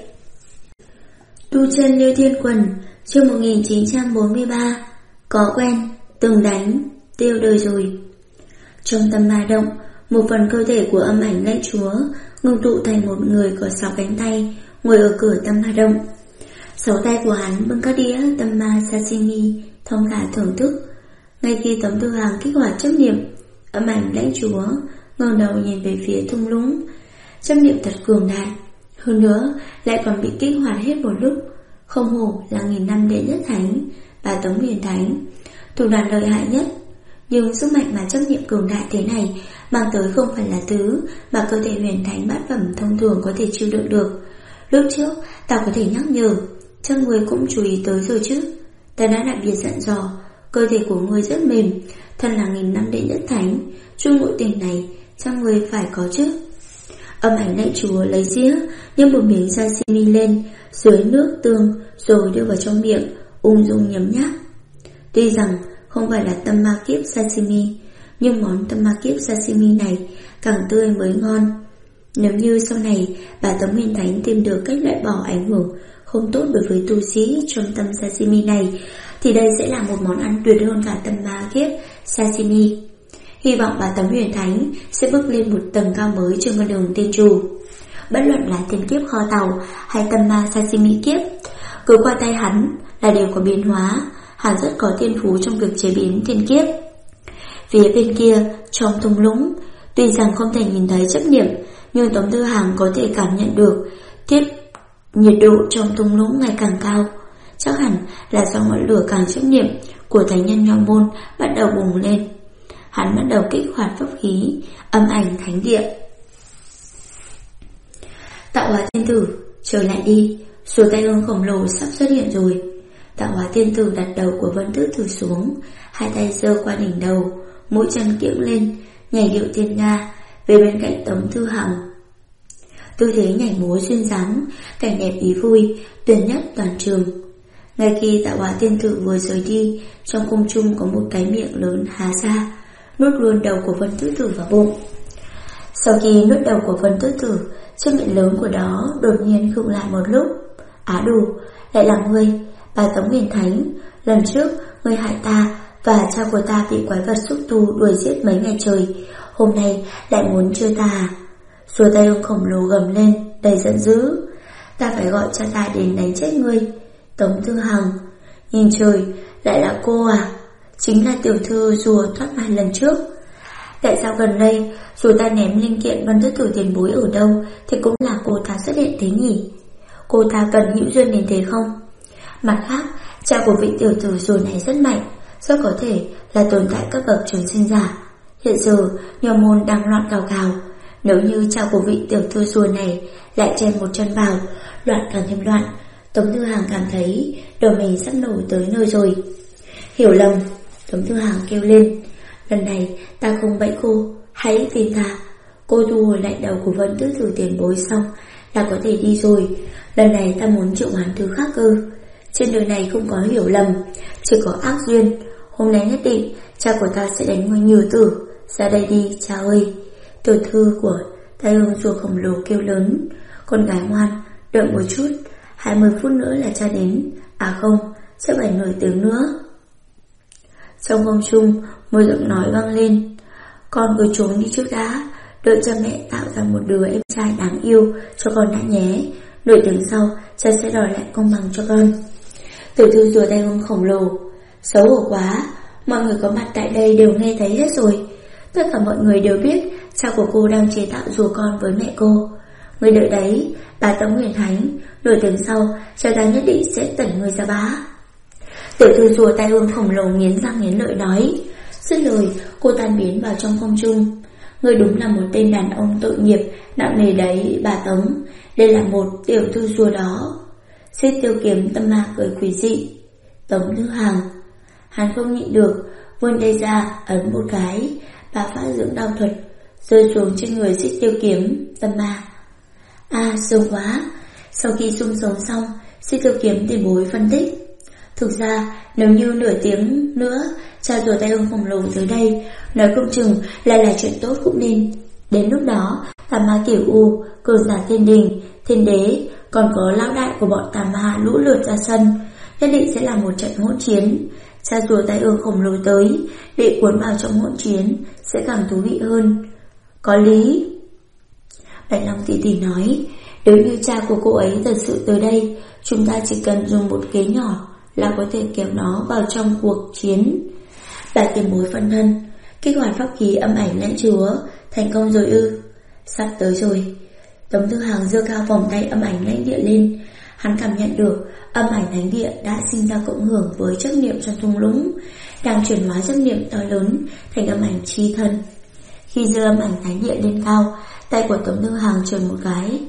Tu chân Liêu Thiên Quần, chương 1943. Có quen, từng đánh, tiêu đời rồi. Trong tâm ma động, một phần cơ thể của âm ảnh lãnh chúa ngưng tụ thành một người có 6 cánh tay, ngồi ở cửa tâm ma động. 6 tay của hắn bưng các đĩa tâm ma sashimi thong thả thưởng thức. Ngay khi Tống Thư Hàng kích hoạt chấp niệm, âm ảnh lãnh chúa ngẩng đầu nhìn về phía thung lũng. Chấp niệm thật cường đại, hơn nữa lại còn bị kích hoạt hết một lúc. Không hổ là 1000 năm đệ nhất thánh, bà Tống Huyền Thánh, thủ đoạn lợi hại nhất. Nhưng sức mạnh mà chấp niệm cường đại thế này mang tới không phải là thứ mà cơ thể huyền thánh bát phẩm thông thường có thể chịu đựng được. Lúc trước ta có thể nhắc nhở, chắc người cũng chú ý tới rồi chứ. Ta đã đặc biệt dặn dò, cơ thể của người rất mềm, thân là 1000 năm đệ nhất thánh, chung nội tình này chắc người phải có chứ. Âm ảnh lãnh chúa lấy dĩa nhấc một miếng sashimi lên dưới nước tương rồi đưa vào trong miệng, ung dung nhấm nháp. Tuy rằng không phải là tâm ma kiếp sashimi, nhưng món tâm ma kiếp sashimi này càng tươi mới ngon. Nếu như sau này bà Tống Huyền Thánh tìm được cách loại bỏ ảnh hưởng không tốt đối với tu sĩ trong tâm sashimi này, thì đây sẽ là một món ăn tuyệt hơn cả tâm ma kiếp sashimi. Hy vọng bà Tống Huyền Thánh sẽ bước lên một tầng cao mới trên con đường tiên chủ. Bất luận là tiên kiếp kho tàu hay tâm ma sashimi kiếp, cứ qua tay hắn là đều có biến hóa. Hắn rất có thiên phú trong việc chế biến tiên kiếp. Phía bên kia, trong thung lũng, tuy rằng không thể nhìn thấy chấp niệm, nhưng Tống Thư Hàng có thể cảm nhận được nhiệt độ trong thung lũng ngày càng cao. Chắc hẳn là do ngọn lửa càng chấp niệm của thánh nhân Nho Môn bắt đầu bùng lên. Hắn bắt đầu kích hoạt pháp khí âm ảnh thánh điện. Tạo Hóa tiên tử, trở lại đi, số tay ương khổng lồ sắp xuất hiện rồi. Tạo Hóa tiên tử đặt đầu của Vân Tứ Tử xuống, hai tay giơ qua đỉnh đầu, mũi chân kiễng lên, nhảy điệu thiên nga về bên cạnh Tống Thư Hàng. Tư thế nhảy múa duyên dáng, cảnh đẹp ý vui, tuyệt nhất toàn trường. Ngay khi Tạo Hóa tiên tử vừa rời đi, trong cung trung có một cái miệng lớn há ra, nuốt luôn đầu của Vân Tứ Tử vào bụng. Sau khi nuốt đầu của Vân Tứ Tử, chiếc miệng lớn của đó đột nhiên khựng lại một lúc. Á đủ, lại là ngươi, bà Tống Huyền Thánh. Lần trước ngươi hại ta và cha của ta bị quái vật xúc tu đuổi giết mấy ngày trời, hôm nay lại muốn chơi ta à? Rồi tay ông khổng lồ gầm lên đầy giận dữ. Ta phải gọi cha ta đến đánh chết ngươi. Tống Thư Hàng, Nhìn trời, lại là cô à? Chính là tiểu thư rùa thoát mai lần trước. Tại sao gần đây dù ta ném linh kiện Vân Tứ Tử tiền bối ở đâu thì cũng là cô ta xuất hiện thế nhỉ? Cô ta cần hữu duyên đến thế không? Mặt khác, cha của vị tiểu tử rùa này rất mạnh, rất có thể là tồn tại các bậc trường sinh giả. Hiện giờ Nho môn đang loạn cào cào. Nếu như cha của vị tiểu thư rùa này lại chen một chân vào, loạn càng thêm loạn. Tống Thư Hàng cảm thấy đầu mình sắp nổ tới nơi rồi. Hiểu lầm, Tống Thư Hàng kêu lên. Lần này ta không bẫy cô, hãy tin ta. Cô thu hồi lại đầu của Vân Tứ Tử tiền bối xong là có thể đi rồi. Lần này ta muốn triệu hoán thứ khác cơ. Trên đời này không có hiểu lầm, chỉ có ác duyên. Hôm nay nhất định cha của ta sẽ đánh ngươi nhiều tử. Ra đây đi cha ơi. Tiểu thư của Tai Ương rùa khổng lồ kêu lớn. Con gái ngoan, đợi một chút, 20 phút nữa là cha đến. À không, sẽ phải nửa tiếng nữa. Trong không trung, một giọng nói vang lên. Con cứ trốn đi trước đã, đợi cha mẹ tạo ra một đứa em trai đáng yêu cho con đã nhé. Nửa tiếng sau, cha sẽ đòi lại công bằng cho con. Tiểu thư rùa Tai Ương khổng lồ. Xấu hổ quá, mọi người có mặt tại đây đều nghe thấy hết rồi. Tất cả mọi người đều biết cha của cô đang chế tạo rùa con với mẹ cô. Người đợi đấy, bà Tống Huyền Thánh. Nửa tiếng sau, cha ta nhất định sẽ tẩn người ra bá. Tiểu thư rùa Tai Ương khổng lồ nghiến răng nghiến lợi nói. Dứt lời, cô tan biến vào trong không trung. Người đúng là một tên đàn ông tội nghiệp, nặng nề đấy bà Tống. Đây là một tiểu thư rùa đó. Xích Tiêu Kiếm tâm ma cười quỷ dị. Tống Thư Hàng. Hắn không nhịn được, vươn tay ra ấn một cái, bà phát dưỡng đao thuật rơi xuống trên người Xích Tiêu Kiếm tâm ma. À, sớm quá. Sau khi sung sống xong, Xích Tiêu Kiếm tiền bối phân tích. Thực ra, nếu như nửa tiếng nữa cha rùa Tai Ương khổng lồ tới đây, nói không chừng là chuyện tốt cũng nên. Đến lúc đó, tà ma Cửu U, cường giả thiên đình, thiên đế, còn có lão đại của bọn tà ma lũ lượt ra sân, nhất định sẽ là một trận hỗn chiến. Cha rùa Tai Ương khổng lồ tới, bị cuốn vào trong hỗn chiến sẽ càng thú vị hơn. Có lý. Bạch Long tỷ tỷ nói, nếu như cha của cô ấy thật sự tới đây, chúng ta chỉ cần dùng một kế nhỏ là có thể kéo nó vào trong cuộc chiến. Đại tiền bối phân thân, kích hoạt pháp khí âm ảnh lãnh chúa, thành công rồi ư? Sắp tới rồi. Tống Thư Hàng giơ cao vòng tay âm ảnh lãnh địa lên. Hắn cảm nhận được âm ảnh thánh địa đã sinh ra cộng hưởng với chấp niệm trong thung lũng, đang chuyển hóa chấp niệm to lớn thành âm ảnh chi thân. Khi giơ âm ảnh thánh địa lên cao, tay của Tống Thư Hàng trượt một cái,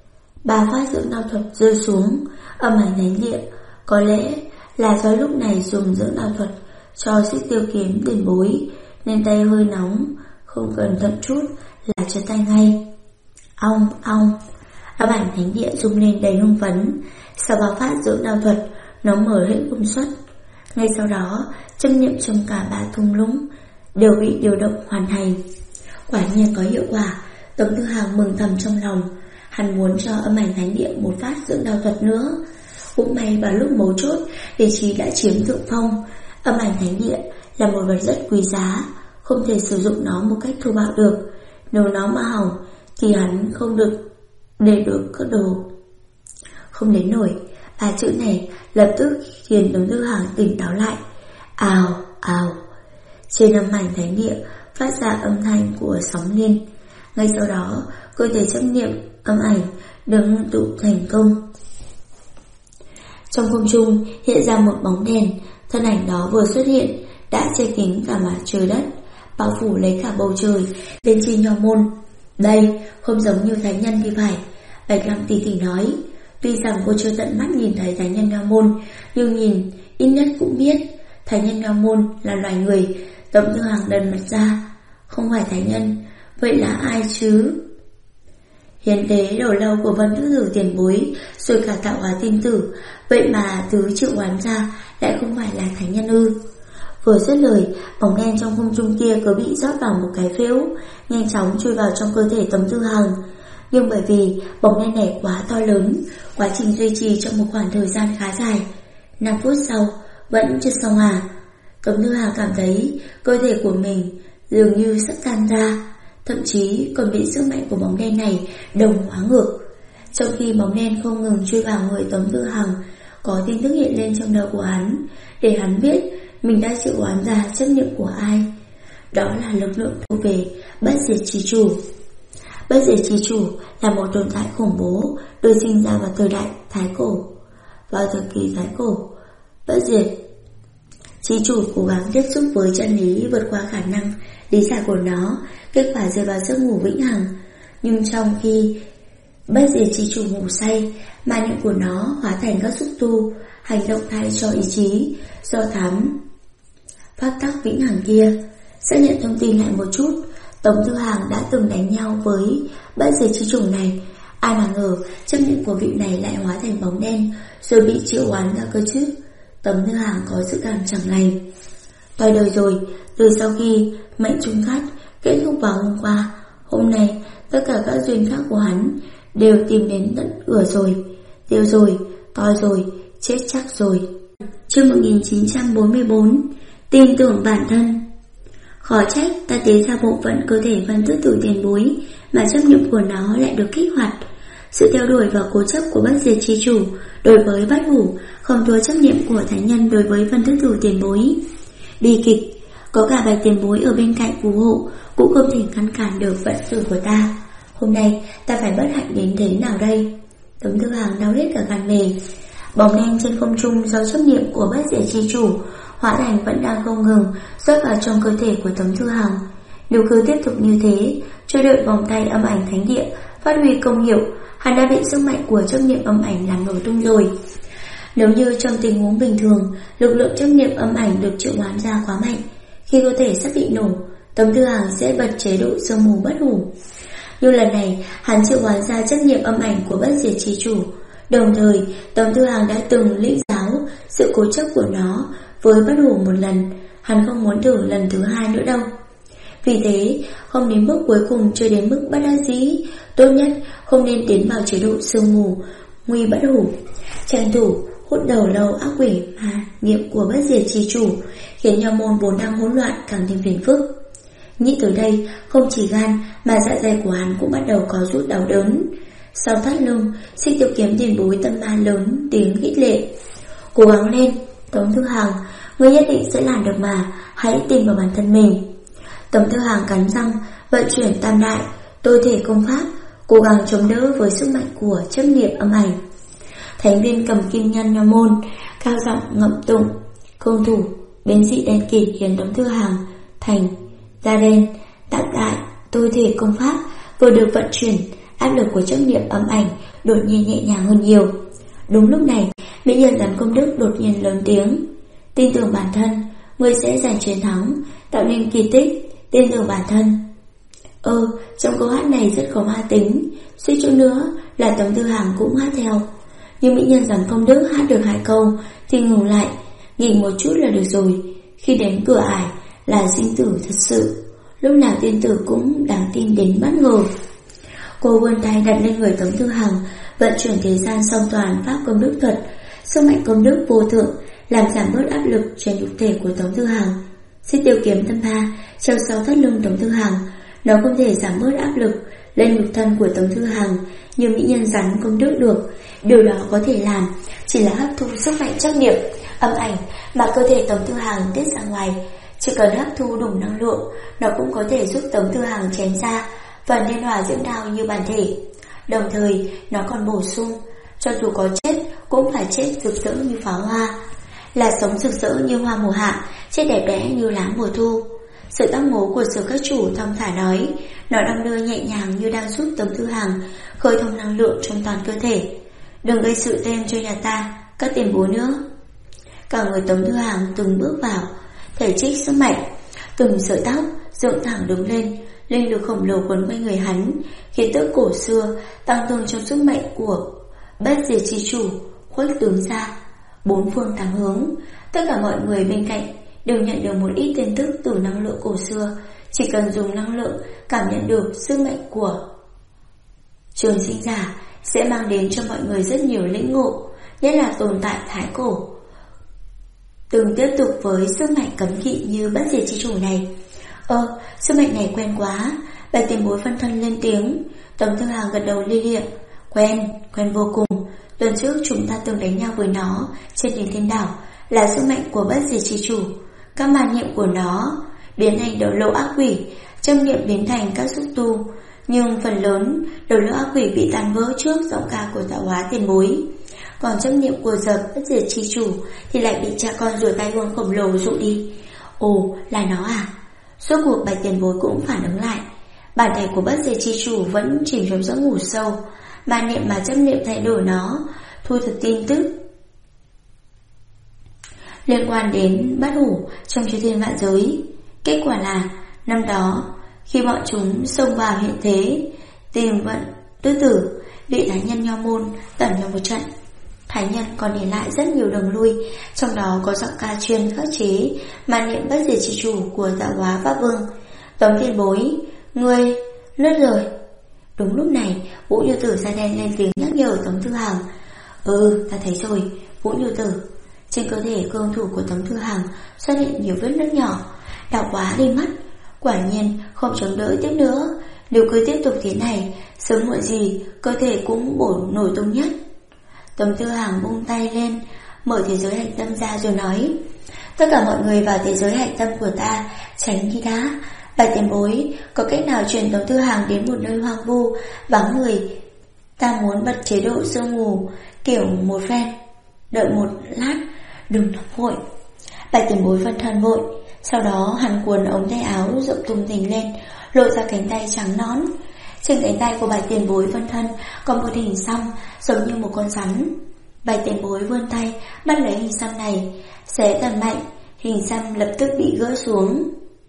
3 phát dưỡng đao thuật rơi xuống âm ảnh thánh địa. Có lẽ là do lúc này dùng dưỡng đao thuật cho Xích Tiêu Kiếm tiền bối nên tay hơi nóng, không cần thận chút là trượt tay ngay. Ong ong, âm ảnh thánh địa rung lên đầy hưng phấn. Sau 3 phát dưỡng đao thuật, nó mở hết công suất. Ngay sau đó, chấp niệm trong cả 3 thung lũng đều bị điều động hoàn thành. Quả nhiên có hiệu quả. Tống Thư Hàng mừng thầm trong lòng. Hắn muốn cho âm ảnh thánh địa một phát dưỡng đao thuật nữa. Cũng may vào lúc mấu chốt, vị trí đã chiếm thượng phong. Âm ảnh thánh địa là một vật rất quý giá, không thể sử dụng nó một cách thô bạo được. Nếu nó mà hỏng thì hắn không được để được các đồ. Không đến nổi, 3 chữ này lập tức khiến Tống Thư Hàng tỉnh táo lại. Ào ào. Trên âm ảnh thánh địa phát ra âm thanh của sóng liên. Ngay sau đó, cơ thể chấp niệm âm ảnh được ngưng tụ thành công. Trong không trung hiện ra một bóng đèn. Thân ảnh đó vừa xuất hiện đã che kín cả mặt trời đất, bao phủ lấy cả bầu trời. Bên trên Nho môn, đây không giống như thánh nhân thì phải. Bạch Long tỷ tỷ nói. Tuy rằng cô chưa tận mắt nhìn thấy thánh nhân Nho môn, nhưng nhìn ít nhất cũng biết thánh nhân Nho môn là loài người. Tống Thư Hàng đần mặt ra. Không phải thánh nhân, vậy là ai chứ? Hiến tế đầu lâu của Vân Tứ Tử tiền bối, rồi cả tạo hóa tinh tử, vậy mà thứ triệu hoán ra lại không phải là thánh nhân ư? Vừa dứt lời, bóng đen trong không trung kia cứ bị rót vào một cái phễu, nhanh chóng chui vào trong cơ thể Tống Thư Hàng. Nhưng bởi vì bóng đen này quá to lớn, quá trình duy trì trong một khoảng thời gian khá dài, 5 phút sau vẫn chưa xong à. Tống Thư Hàng cảm thấy cơ thể của mình dường như sắp tan ra, thậm chí còn bị sức mạnh của bóng đen này đồng hóa ngược. Trong khi bóng đen không ngừng chui vào người Tống Thư Hàng, có tin tức hiện lên trong đầu của hắn, để hắn biết mình đã triệu hoán ra chấp niệm của ai. Đó là lực lượng thuộc về Bất Diệt Chi Chủ. Bất Diệt Chi Chủ là một tồn tại khủng bố, được sinh ra vào thời đại Thái Cổ. Vào thời kỳ Thái Cổ, Bất Diệt Chi Chủ cố gắng tiếp xúc với chân lý, vượt qua khả năng lý giải của nó, kết quả rơi vào giấc ngủ vĩnh hằng. Nhưng trong khi Bất Diệt Chi Chủ ngủ say, ma niệm của nó hóa thành các xúc tu, hành động thay cho ý chí do thám pháp tắc vĩnh hằng kia. Xác nhận thông tin lại một chút, Tống Thư Hàng đã từng đánh nhau với Bất Diệt Chi Chủ này. Ai mà ngờ chấp niệm của vị này lại hóa thành bóng đen, rồi bị triệu hoán ra cơ chứ. Tống Thư Hàng có dự cảm chẳng lành. Toi đời rồi, từ sau khi mệnh trung khát kết thúc vào hôm qua, hôm nay tất cả các duyên khác của hắn đều tìm đến tận cửa rồi. Tiêu rồi, toi rồi, chết chắc rồi. Chương 1944. Tin tưởng bản thân. Khó trách ta tế ra bộ phận cơ thể Văn Tước Tử tiền bối mà chấp niệm của nó lại được kích hoạt. Sự theo đuổi và cố chấp của Bất Diệt Chi Chủ đối với Bát Hủ không thua chấp niệm của thánh nhân đối với Văn Tước Tử tiền bối. Bi kịch, có cả Bạch tiền bối ở bên cạnh phù hộ cũng không thể ngăn cản được vận sự của ta. Hôm nay ta phải bất hạnh đến thế nào đây? Tống Thư Hàng đau hết cả gan mề. Bóng đen trên không trung do chấp niệm của Bất Diệt Chi Chủ hóa thành vẫn đang không ngừng rót vào trong cơ thể của Tống Thư Hàng. Nếu cứ tiếp tục như thế, cho đợi vòng tay âm ảnh thánh địa phát huy công hiệu, hắn đã bị sức mạnh của chấp niệm âm ảnh làm nổ tung rồi. Nếu như trong tình huống bình thường, lực lượng chấp niệm âm ảnh được triệu hoán ra quá mạnh, khi cơ thể sắp bị nổ, Tống Thư Hàng sẽ bật chế độ sương mù bất hủ. Nhưng lần này, hắn triệu hoán ra chấp niệm âm ảnh của Bất Diệt Chi Chủ. Đồng thời, Tống Thư Hàng đã từng lĩnh giáo sự cố chấp của nó với bất hủ một lần, hắn không muốn thử lần thứ hai nữa đâu. Vì thế, không đến bước cuối cùng chưa đến mức bất đắc dĩ, tốt nhất không nên tiến vào chế độ sương mù nguy bất hủ. Tranh thủ hút đầu lâu ác quỷ mà niệm của Bất Diệt Chi Chủ, khiến Nha Môn vốn đang hỗn loạn càng thêm phiền phức. Nghĩ tới đây, không chỉ gan mà dạ dày của hắn cũng bắt đầu có rút đau đớn. Sau thắt lưng, Xích Tiêu Kiếm tiền bối tâm ma lớn tiếng khích lệ. Cố gắng lên, Tống Thư Hàng, ngươi nhất định sẽ làm được mà, hãy tin vào bản thân mình. Tống Thư Hàng cắn răng, vận chuyển tam đại, tôi thể công pháp, cố gắng chống đỡ với sức mạnh của chấp niệm âm ảnh. Thánh viên cầm kim nhân Nha Môn cao giọng ngậm tụng, công thủ biến dị đen kịt khiến Tống Thư Hàng thành da đen. Tam đại, tôi thể công pháp vừa được vận chuyển, áp lực của chấp niệm âm ảnh đột nhiên nhẹ nhàng hơn nhiều. Đúng lúc này, mỹ nhân giám công đức đột nhiên lớn tiếng, tin tưởng bản thân, ngươi sẽ giành chiến thắng, tạo nên kỳ tích, tin tưởng bản thân. Trong câu hát này rất có ma tính, suýt chút nữa là Tống Thư Hàng cũng hát theo. Nhưng mỹ nhân giám công đức hát được 2 câu thì ngừng lại, nghỉ một chút là được rồi. Khi đến cửa ải là sinh tử thật sự, lúc nào tiên tử cũng đáng tin đến bất ngờ. Cô vươn tay đặt lên người Tống Thư Hàng, vận chuyển thế gian song toàn pháp công đức thuật, sức mạnh công đức vô thượng làm giảm bớt áp lực trên nhục thể của Tống Thư Hàng. Xích Tiêu Kiếm tâm ma treo sau thắt lưng Tống Thư Hàng, nó không thể giảm bớt áp lực lên nhục thân của Tống Thư Hàng như mỹ nhân rắn công đức được. Điều đó có thể làm chỉ là hấp thu sức mạnh chấp niệm âm ảnh mà cơ thể Tống Thư Hàng tiết ra ngoài. Chỉ cần hấp thu đủ năng lượng, nó cũng có thể giúp Tống Thư Hàng chém ra phần liên hỏa dưỡng đao như bản thể. Đồng thời, nó còn bổ sung, cho dù có chết cũng phải chết rực rỡ như pháo hoa, là sống rực rỡ như hoa mùa hạ, chết đẹp đẽ như lá mùa thu. Sự tác ngố của Sở Các Chủ thong thả nói, nó đong đưa nhẹ nhàng như đang giúp Tống Thư Hàng khơi thông năng lượng trong toàn cơ thể. Đừng gây sự thêm cho nhà ta, các tiền bối nữa. Cả người Tống Thư Hàng từng bước vào, thể trích sức mạnh, từng sợi tóc dựng thẳng đứng lên, linh lực khổng lồ quấn quanh người hắn, khí tức cổ xưa tăng cường trong sức mạnh của Bất Diệt Chi Chủ khuếch tường ra bốn phương tám hướng. Tất cả mọi người bên cạnh đều nhận được một ít tin tức từ năng lượng cổ xưa. Chỉ cần dùng năng lượng cảm nhận được sức mạnh của trường sinh giả sẽ mang đến cho mọi người rất nhiều lĩnh ngộ, nhất là tồn tại thái cổ từng tiếp tục với sức mạnh cấm kỵ như Bất Diệt Chi Chủ này. Sức mạnh này quen quá. Bạch tiền bối phân thân lên tiếng. Tống Thư Hàng gật đầu lia lịa. Quen vô cùng. Tuần trước chúng ta từng đánh nhau với nó trên đỉnh thiên đảo, là sức mạnh của bất diệt chi chủ. Các màn niệm của nó biến thành đầu lâu ác quỷ, châm niệm biến thành các xúc tu. Nhưng phần lớn đầu lâu ác quỷ bị tan vỡ trước giọng ca của tạo hóa tiền bối. Còn châm niệm của dập bất diệt chi chủ thì lại bị cha con rùa tai hương khổng lồ dụ đi. Ồ, là nó à? Suốt cuộc bạch tiền bối cũng phản ứng lại. Bản thể của bất diệt chi chủ vẫn chìm trong giấc ngủ sâu. Màn niệm mà châm niệm thay đổi nó, thu thập tin tức liên quan đến bát hủ trong chư thiên vạn giới. Kết quả là năm đó khi bọn chúng xông vào hiện thế tìm vận tứ tử, vị thái nhân nho môn tẩn vào một trận. Thái nhân còn để lại rất nhiều đồng lui, trong đó có giọng ca chuyên khắc chế màn niệm bất diệt chi chủ của tạo hóa pháp vương. Tống tiền bối, ngươi lướt rồi. Đúng lúc này Vũ Nhu Tử da đen lên tiếng nhắc nhở Tống Thư Hàng. Ta thấy rồi, Vũ Nhu Tử. Trên cơ thể cương thủ của Tống Thư Hàng xuất hiện nhiều vết nứt nhỏ, đau quá đi mắt. Quả nhiên không chống đỡ tiếp nữa. Nếu cứ tiếp tục thế này, sớm muộn gì cơ thể cũng bổ nổi tung nhất. Tống Thư Hàng buông tay lên, mở thế giới hạch tâm ra rồi nói: tất cả mọi người vào thế giới hạch tâm của ta, tránh đi đã. Bạch tiền bối, có cách nào chuyển Tống Thư Hàng đến một nơi hoang vu, vắng người? Ta muốn bật chế độ sương mù, kiểu một phen. Đợi một lát, đừng nóng vội. Bạch tiền bối phân thân vội. Sau đó hắn cuốn ống tay áo rộng tung thình lên, lộ ra cánh tay trắng nõn. Trên cánh tay của bạch tiền bối phân thân có một hình xăm giống như một con rắn. Bạch tiền bối vươn tay bắt lấy hình xăm này, xé thật mạnh, hình xăm lập tức bị gỡ xuống.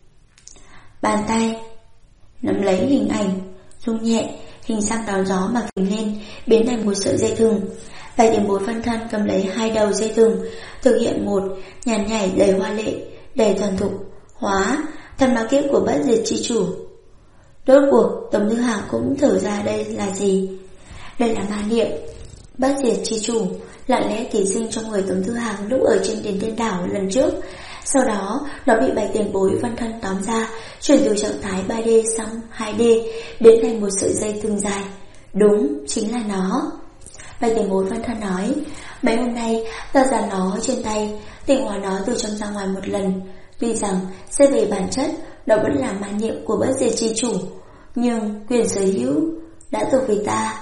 Bàn tay nắm lấy hình ảnh, rung nhẹ, hình xăm đón gió mà phình lên, biến thành một sợi dây thừng. Bạch tiền bối phân thân cầm lấy hai đầu dây thừng, thực hiện một nhàn nhảy đầy hoa lệ, đầy thuần thục, hóa thần ma kiếp của bất diệt chi chủ. Rốt cuộc Tống Thư Hàng cũng thở ra đây là gì? Đây là ma niệm bất diệt chi chủ lặng lẽ ký sinh trong người Tống Thư Hàng lúc ở trên đền thiên đảo lần trước. Sau đó nó bị bạch tiền bối phân thân tóm ra, chuyển từ trạng thái 3D sang 2D, biến thành một sợi dây thừng dài. Đúng, chính là nó. Bạch tiền bối phân thân nói: mấy hôm nay ta dàn nó trên tay, tỉnh hóa nó từ trong ra ngoài một lần. Tuy rằng xét về bản chất nó vẫn là ma niệm của bất diệt chi chủ, nhưng quyền sở hữu đã thuộc về ta.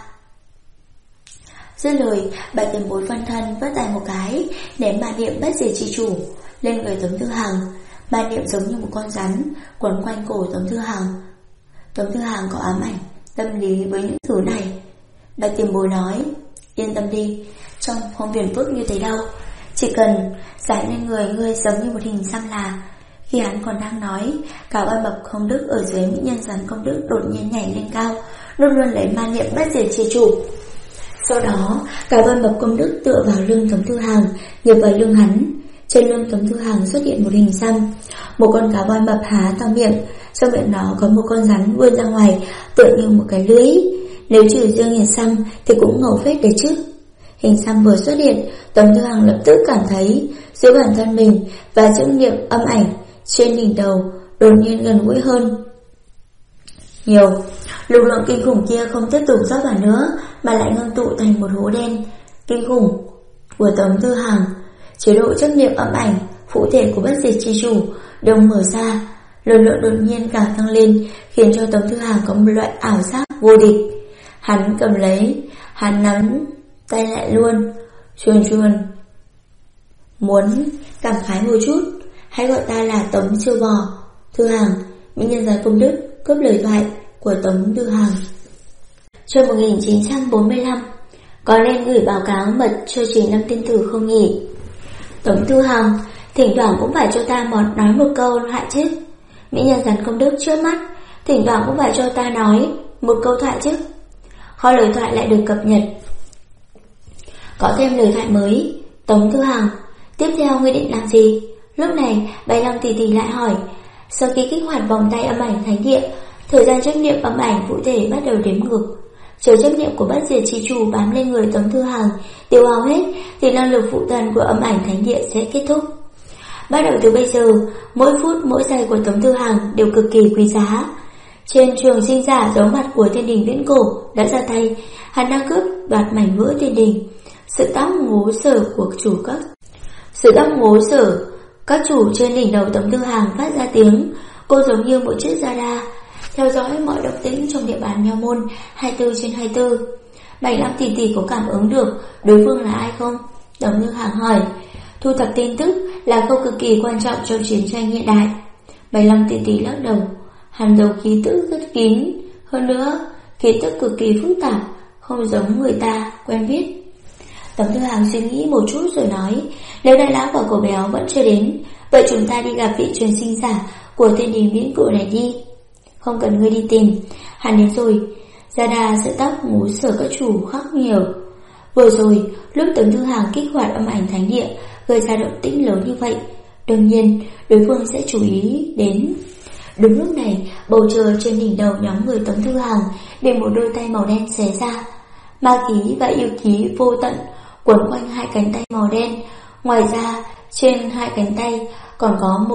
Dứt lời, bạch tiền bối phân thân vất tay một cái, ném ma niệm bất diệt chi chủ lên người Tống Thư Hàng. Ma niệm giống như một con rắn quấn quanh cổ Tống Thư Hàng. Tống Thư Hàng có ám ảnh tâm lý với những thứ này. Bạch tiền bối nói: yên tâm đi, trong không phiền phức như thế đâu. Chỉ cần giải lên người ngươi giống như một hình xăm là. Khi hắn còn đang nói, Cáo Oai Mập Công Đức ở dưới mỹ nhân rắn Công Đức đột nhiên nhảy lên cao, luôn luôn lấy ma niệm bất diệt chi chủ. Sau đó Cáo Oai Mập Công Đức tựa vào lưng Tống Thư Hàng, nhập vào lưng hắn. Trên lưng Tống Thư Hàng xuất hiện một hình xăm. Một con cá voi mập há to miệng, trong miệng nó có một con rắn vươn ra ngoài, tựa như một cái lưỡi. Nếu trừ riêng hình xăm thì cũng ngầu phết đấy chứ. Hình xăm vừa xuất hiện, Tống Thư Hàng lập tức cảm thấy giữa bản thân mình và chữ niệm âm ảnh trên đỉnh đầu đột nhiên gần gũi hơn nhiều. Lực lượng kinh khủng kia không tiếp tục rót vào nữa, mà lại ngưng tụ thành một hố đen kinh khủng của Tống Thư Hàng. Chế độ chấp niệm âm ảnh, phụ thể của bất diệt chi chủ đều mở ra, lực lượng đột nhiên càng tăng lên, khiến cho Tống Thư Hàng có một loại ảo giác vô địch. Hắn cầm lấy, hắn nắm tay lại luôn, chuồn chuồn. Muốn cảm khái một chút, hãy gọi ta là Tống Siêu Bò. Thư Hàng, mỹ nhân gián Công Đức cướp lời thoại của Tống Thư Hàng. Chương 1945. Có nên gửi báo cáo mật cho Trình Lâm tiên tử không nhỉ? Tống Thư Hàng, thỉnh thoảng cũng phải cho ta nói một câu thoại chứ. Mỹ nhân gián Công Đức trước mắt, thỉnh thoảng cũng phải cho ta nói một câu thoại chứ. Kho lời thoại lại được cập nhật, có thêm lời thoại mới. Tống Thư Hàng, tiếp theo ngươi định làm gì? Lúc này Bạch Long tỷ tỷ lại hỏi. Sau khi kích hoạt vòng tay âm ảnh thánh địa, thời gian chấp niệm âm ảnh phụ thể bắt đầu đếm ngược. Chờ chấp niệm của bất diệt chi chủ bám lên người Tống Thư Hàng tiêu hao hết thì năng lực phụ thần của âm ảnh thánh địa sẽ kết thúc. Bắt đầu từ bây giờ, mỗi phút mỗi giây của Tống Thư Hàng đều cực kỳ quý giá. Trên trường sinh giả giấu mặt của thiên đình viễn cổ đã ra tay, hắn đang cướp đoạt mảnh vỡ thiên đình. Sự tóc ngố sở các chủ trên đỉnh đầu Tống Tư Hàng phát ra tiếng. Cô giống như một chiếc radar theo dõi mọi động tĩnh trong địa bàn Mèo Môn 24/24. 75 tỷ có cảm ứng được đối phương là ai không? Tống Tư Hàng hỏi. Thu thập tin tức là khâu cực kỳ quan trọng trong chiến tranh hiện đại. 75 tỷ lắc đầu. Hắn giấu khí tức rất kín, hơn nữa khí tức cực kỳ phức tạp, không giống người ta quen biết. Tống Tư Hàng suy nghĩ một chút rồi nói, nếu đại lão và cổ béo vẫn chưa đến, vậy chúng ta đi gặp vị truyền sinh giả của tên đình viễn cự này đi. Không cần ngươi đi tìm, hắn đến rồi. Radar sợi tóc ngố sở các chủ khác nhiều. Vừa rồi lúc Tống Tư Hàng kích hoạt âm ảnh thánh địa gây ra động tĩnh lớn như vậy, đương nhiên đối phương sẽ chú ý đến. Đúng lúc này, bầu trời trên đỉnh đầu nhóm người Tống Tư Hàng bị một đôi tay màu đen xé ra. Ma khí và yêu khí vô tận quấn quanh hai cánh tay màu đen. Ngoài ra, trên hai cánh tay còn có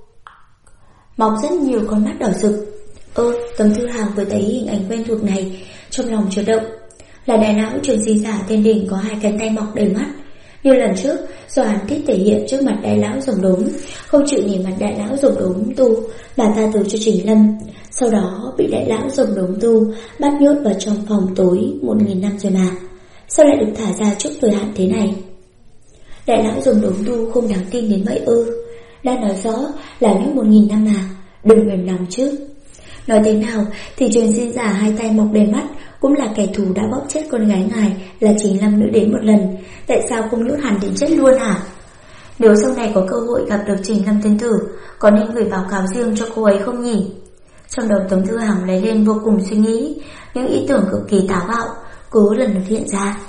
mọc rất nhiều con mắt đỏ rực. Tống Tư Hàng vừa thấy hình ảnh quen thuộc này, trong lòng chợt động. Là đại lão truyền sinh giả tên đỉnh có hai cánh tay mọc đầy mắt. Như lần trước, do hắn thích thể hiện trước mặt đại lão rồng đốm, không chịu nhìn mặt đại lão rồng đốm tu mà tha thứ cho Trình Lâm. Sau đó bị đại lão rồng đốm tu bắt nhốt vào trong phòng tối 1000 năm rồi mà. Sao lại được thả ra trước thời hạn thế này? Đại lão rồng đốm tu không đáng tin đến vậy ư? Đã nói rõ là nhốt 1000 năm mà, đừng mềm lòng chứ. Nói thế nào thì truyền sinh giả hai tay mọc đầy mắt cũng là kẻ thù đã bóp chết con gái ngài là Trình Lâm nữ đến một lần. Tại sao không nhốt hắn đến chết luôn hả? Nếu sau này có cơ hội gặp được Trình Lâm tiên tử, có nên gửi báo cáo riêng cho cô ấy không nhỉ? Trong đầu Tống Tư Hàng lấy lên vô cùng suy nghĩ. Những ý tưởng cực kỳ táo bạo cứ lần lượt hiện ra.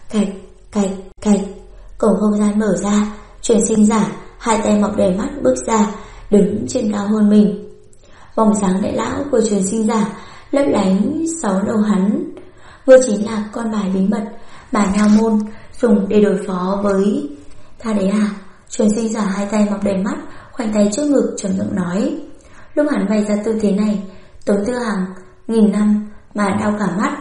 Cạch. Cổng không gian mở ra. Truyền sinh giả hai tay mọc đầy mắt bước ra, đứng trên cao hơn mình. Vòng sáng đại lão của truyền sinh giả lấp lánh sáu đầu hắn, vừa chính là con bài bí mật mà Mèo Môn dùng để đối phó với ta đấy à? Truyền sinh giả hai tay mọc đầy mắt, khoanh tay trước ngực trầm giọng nói. Lúc hắn bày ra tư thế này, Tống Tư Hàng nghìn năm mà đau cả mắt.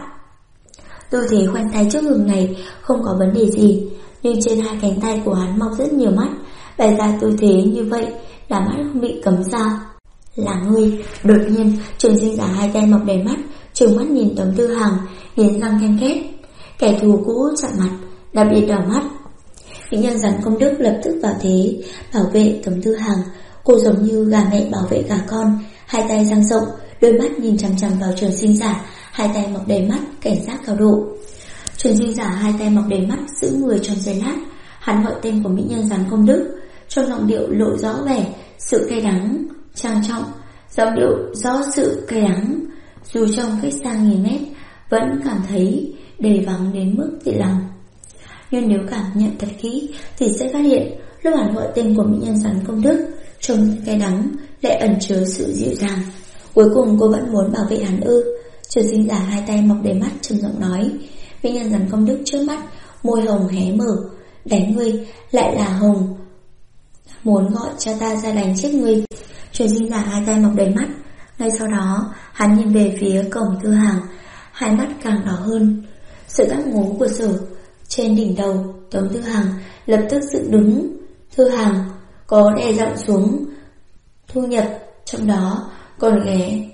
Tư thế khoanh tay trước ngực này không có vấn đề gì, nhưng trên hai cánh tay của hắn mọc rất nhiều mắt. Bày ra tư thế như vậy là mắt không bị cấm sao? Là ngươi. Đột nhiên truyền sinh giả hai tay mọc đầy mắt trừng mắt nhìn Tống Tư Hàng, nghiến răng ken két. Kẻ thù cũ chạm mặt, đặc biệt đỏ mắt. Mỹ nhân rắn công đức lập tức vào thế bảo vệ Tống Tư Hàng. Cô giống như gà mẹ bảo vệ gà con, hai tay dang rộng, đôi mắt nhìn chằm chằm vào truyền sinh giả hai tay mọc đầy mắt, cảnh giác cao độ. Truyền sinh giả hai tay mọc đầy mắt giữ người trong giây lát. Hắn gọi tên của mỹ nhân rắn công đức, trong giọng điệu lộ rõ vẻ sự cay đắng trang trọng, giọng điệu rõ sự cay đắng. Dù trong cách xa nghìn mét vẫn cảm thấy đầy vắng đến mức tị lòng. Nhưng nếu cảm nhận thật kỹ thì sẽ phát hiện lúc hắn gọi tên của mỹ nhân rắn công đức, trong cay đắng lại ẩn chứa sự dịu dàng. Cuối cùng cô vẫn muốn bảo vệ hắn ư? Truyền sinh giả hai tay mọc đầy mắt trầm giọng nói. Mỹ nhân rắn công đức trước mắt, môi hồng hé mở. Đánh ngươi, lại là hồng, muốn gọi cho ta ra đánh chết ngươi. Truyền sinh giả hai tay mọc đầy mắt. Ngay sau đó hắn nhìn về phía cổng Tư Hàng, hai mắt càng đỏ hơn. Sự tác ngố của sở trên đỉnh đầu Tống Tư Hàng lập tức dựng đứng. Tư Hàng có đè giọng xuống, thu nhập trong đó còn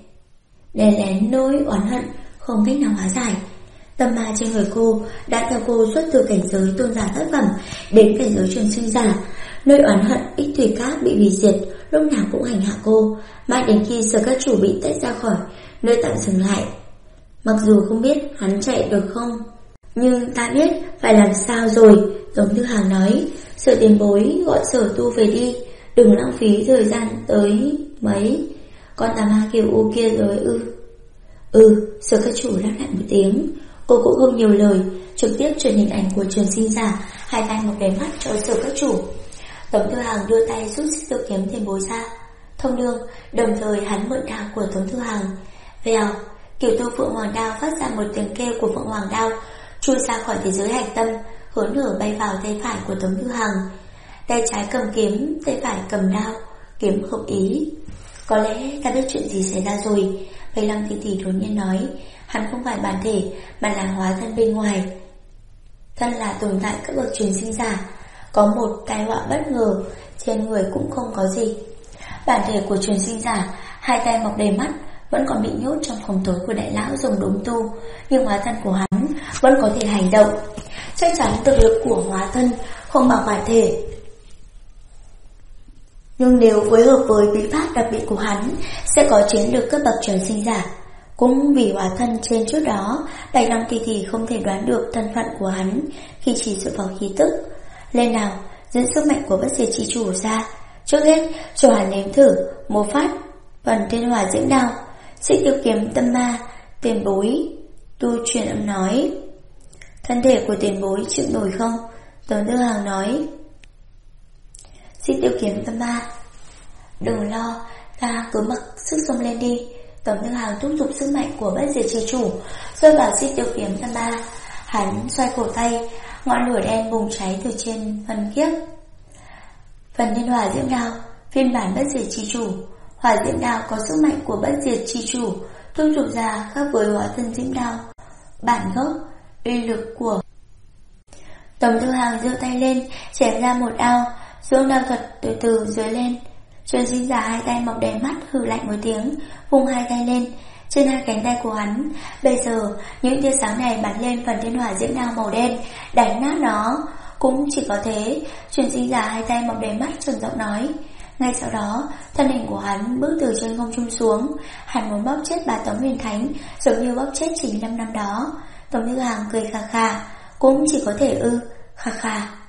đè lén nỗi oán hận không cách nào hóa giải. Tâm ma trên người cô đã theo cô xuất từ cảnh giới tôn giả thất phẩm đến cảnh giới truyền sinh giả. Nỗi oán hận ích thủy cát bị hủy diệt lúc nào cũng hành hạ cô, mãi đến khi sở các chủ bị tách ra khỏi nơi tạm dừng lại. Mặc dù không biết hắn chạy được không, nhưng ta biết phải làm sao rồi. Tống Tư Hàng nói. Sở tiền bối gọi Sở tu về đi, đừng lãng phí thời gian tới mấy con tà ma kiều u kia rồi ư? Sở các chủ đáp lại một tiếng. Cô cũng không nhiều lời, trực tiếp truyền hình ảnh của truyền sinh giả hai tay mọc đầy mắt cho Sở các chủ. Tống Tư Hàng đưa tay rút xích diệu kiếm tiền bối ra thông đường, đồng thời hắn mượn đao của Tống Tư Hàng. Vèo, cửu tu Phượng Hoàng đao phát ra một tiếng kêu của Phượng Hoàng đao, chui ra khỏi thế giới hành tâm, hướng nửa bay vào tay phải của Tống Tư Hàng. Tay trái cầm kiếm, tay phải cầm đao, kiếm hợp ý. Có lẽ ta biết chuyện gì xảy ra rồi. 75 tỷ đột nhiên nói. Hắn không phải bản thể mà là hóa thân bên ngoài. Thân là tồn tại các bậc truyền sinh giả, có một tai họa bất ngờ, trên người cũng không có gì. Bản thể của truyền sinh giả, hai tay mọc đầy mắt, vẫn còn bị nhốt trong phòng tối của đại lão dùng đốm tu, nhưng hóa thân của hắn vẫn có thể hành động. Chắc chắn thực lực của hóa thân không bằng bản thể, nhưng nếu phối hợp với bí pháp đặc biệt của hắn, sẽ có chiến lược cấp bậc truyền sinh giả. Cũng vì hóa thân trên trước đó, Bạch Long Kỳ Thị không thể đoán được thân phận của hắn khi chỉ dựa vào khí tức. Lên nào, dẫn sức mạnh của bất diệt chi chủ ra. Trước hết, cho hắn nếm thử một phát phần thiên hỏa diễm đao. Xích tiêu kiếm tâm ma, tiền bối tu truyền âm nói. Thân thể của tiền bối chịu nổi không? Tống Tư Hằng nói. Xích tiêu kiếm tâm ma, đừng lo, ta cứ mặc sức xông lên đi. Tống Tư Hằng thúc giục sức mạnh của bất diệt chi chủ rơi vào xích tiêu kiếm tâm ma. Hắn xoay cổ tay, ngọn lửa đen bùng cháy từ trên phần kiếp. Phần thiên hỏa diễm đao, phiên bản bất diệt chi chủ. Hỏa diễm đao có sức mạnh của bất diệt chi chủ, thúc giục ra khác với hóa thân diễm đao. Bản gốc, uy lực của Tống Tư Hằng giơ tay lên, chém ra một đao, dưỡng đao thuật từ từ dưới lên. Truyền sinh giả hai tay mọc đầy mắt hừ lạnh một tiếng, vung hai tay lên. Trên hai cánh tay của hắn, bây giờ những tia sáng này bắn lên phần thiên hỏa diễm đao màu đen, đánh nát nó. Cũng chỉ có thế, truyền sinh giả hai tay mọc đầy mắt trầm giọng nói. Ngay sau đó, thân hình của hắn bước từ trên không trung xuống. Hắn muốn bóp chết bà Tống Huyền Thánh, giống như bóp chết Trình Lâm năm đó. Tống Như Hằng cười khà khà, cũng chỉ có thể khà khà.